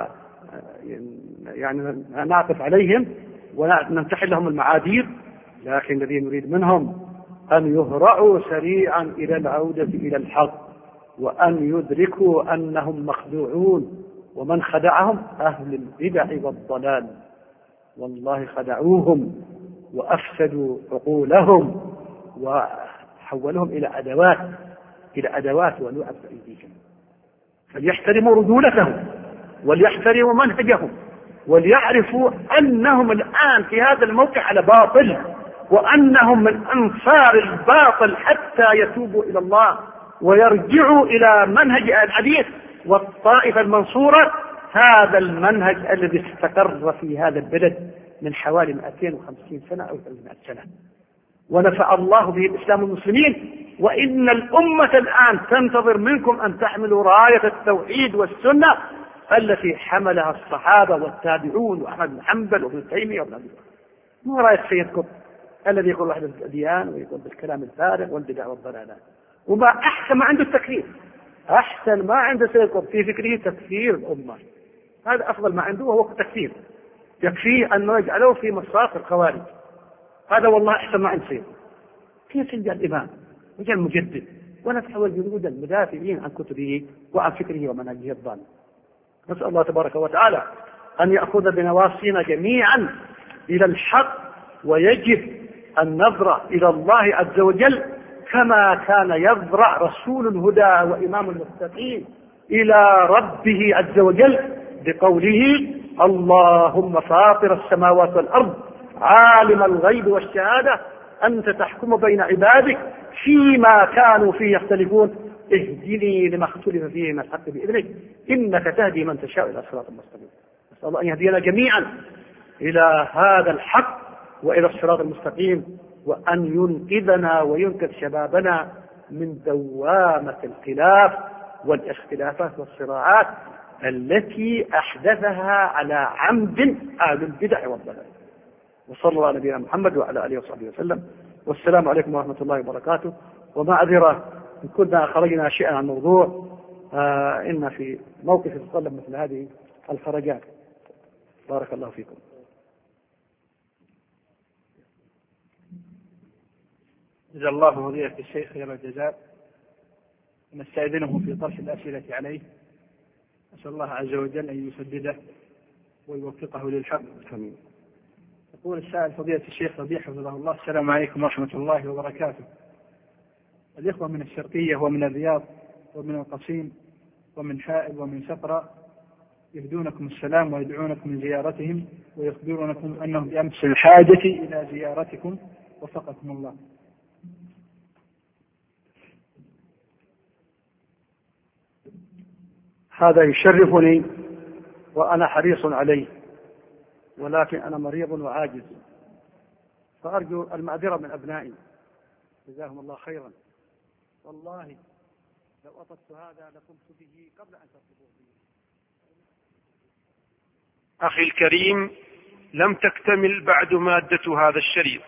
يعني نعطف عليهم ونمتحن لهم المعاذير، لكن الذي نريد منهم أن يهرعوا سريعا إلى العودة إلى الحق، وأن يدركوا أنهم مخدوعون، ومن خدعهم أهل البدع والضلال، والله خدعوهم وأفسدوا عقولهم وحولهم إلى أدوات إلى أدوات ولعب بأيديهم. فليحترموا رجولتهم وليحترموا منهجهم وليعرفوا أنهم الآن في هذا الموقع على باطل، وأنهم من أنصار الباطل حتى يتوبوا إلى الله ويرجعوا إلى منهج الحديث والطائفة المنصورة، هذا المنهج الذي استقر في هذا البلد من حوالي مئتين وخمسين سنة أو ثلاثمائة سنة، ونفع الله به الإسلام والمسلمين. وإن الأمة الآن تنتظر منكم أن تحملوا راية التوحيد والسنة التي حملها الصحابة والتابعون وأحمد بن حنبل وابن تيمية وابن أبي بكر، مو راية سيد قطب الذي يقول وحدة الأديان ويقول بالكلام الفارغ والبدع والضلالات. وما أحسن ما عنده التكفير، أحسن ما عنده سيد قطب في فكره تكفير الأمة، هذا أفضل ما عنده وهو التكفير، يكفيه أنه يجعله في مصاف الخوارج، هذا والله أحسن ما عند سيد. كيف جاء الإمام وجاء المجدد ونفحوا الجنود المدافعين عن كتبه وعن فكره ومنهجه الضال. نسأل الله تبارك وتعالى أن يأخذ بنواصينا جميعا إلى الحق، ويجب النظرة إلى الله عز وجل كما كان يضرع رسول الهدى وإمام المتقين إلى ربه عز وجل بقوله: اللهم فاطر السماوات والأرض عالم الغيب والشهادة أنت تحكم بين عبادك فيما كانوا فيه يختلفون اهدني لما اختلف فيه من الحق بإذنك إنك تهدي من تشاء إلى صراط المستقيم. نسأل الله أن يهدينا جميعا إلى هذا الحق وإلى الصراط المستقيم، وأن ينقذنا وينقذ شبابنا من دوامة الخلاف والاختلافات والصراعات التي أحدثها على عمد أهل البدع والضلال. وصلى الله على نبينا محمد وعلى آله وصحبه وسلم، والسلام عليكم ورحمة الله وبركاته. ومعذرة إن كنا خرجنا شيئا عن الموضوع، آه إن في موقف يتطلب مثل هذه الخرجات. بارك الله فيكم. جزا الله فضيلة الشيخ خير الجزاء. نستأذنه في طرح الأسئلة عليه، أسأل الله عز وجل أن يسدده ويوفقه للحق. آمين. يقول السائل فضيلة الشيخ ربيع حفظه الله: السلام عليكم ورحمة الله وبركاته. الإخوة من الشرقية ومن الرياض ومن القصيم ومن حائل ومن سقرة يهدونكم السلام ويدعونكم لزيارتهم ويخبرونكم أنهم بأمس الحاجة إلى زيارتكم وفقكم الله. هذا يشرفني وأنا حريص عليه، ولكن أنا مريض وعاجز، فأرجو المعذرة من أبنائي جزاهم الله خيرا. والله لو أطلت هذا لقمت به قبل أن تطلبوا به. أخي الكريم، لم تكتمل بعد مادة هذا الشريط،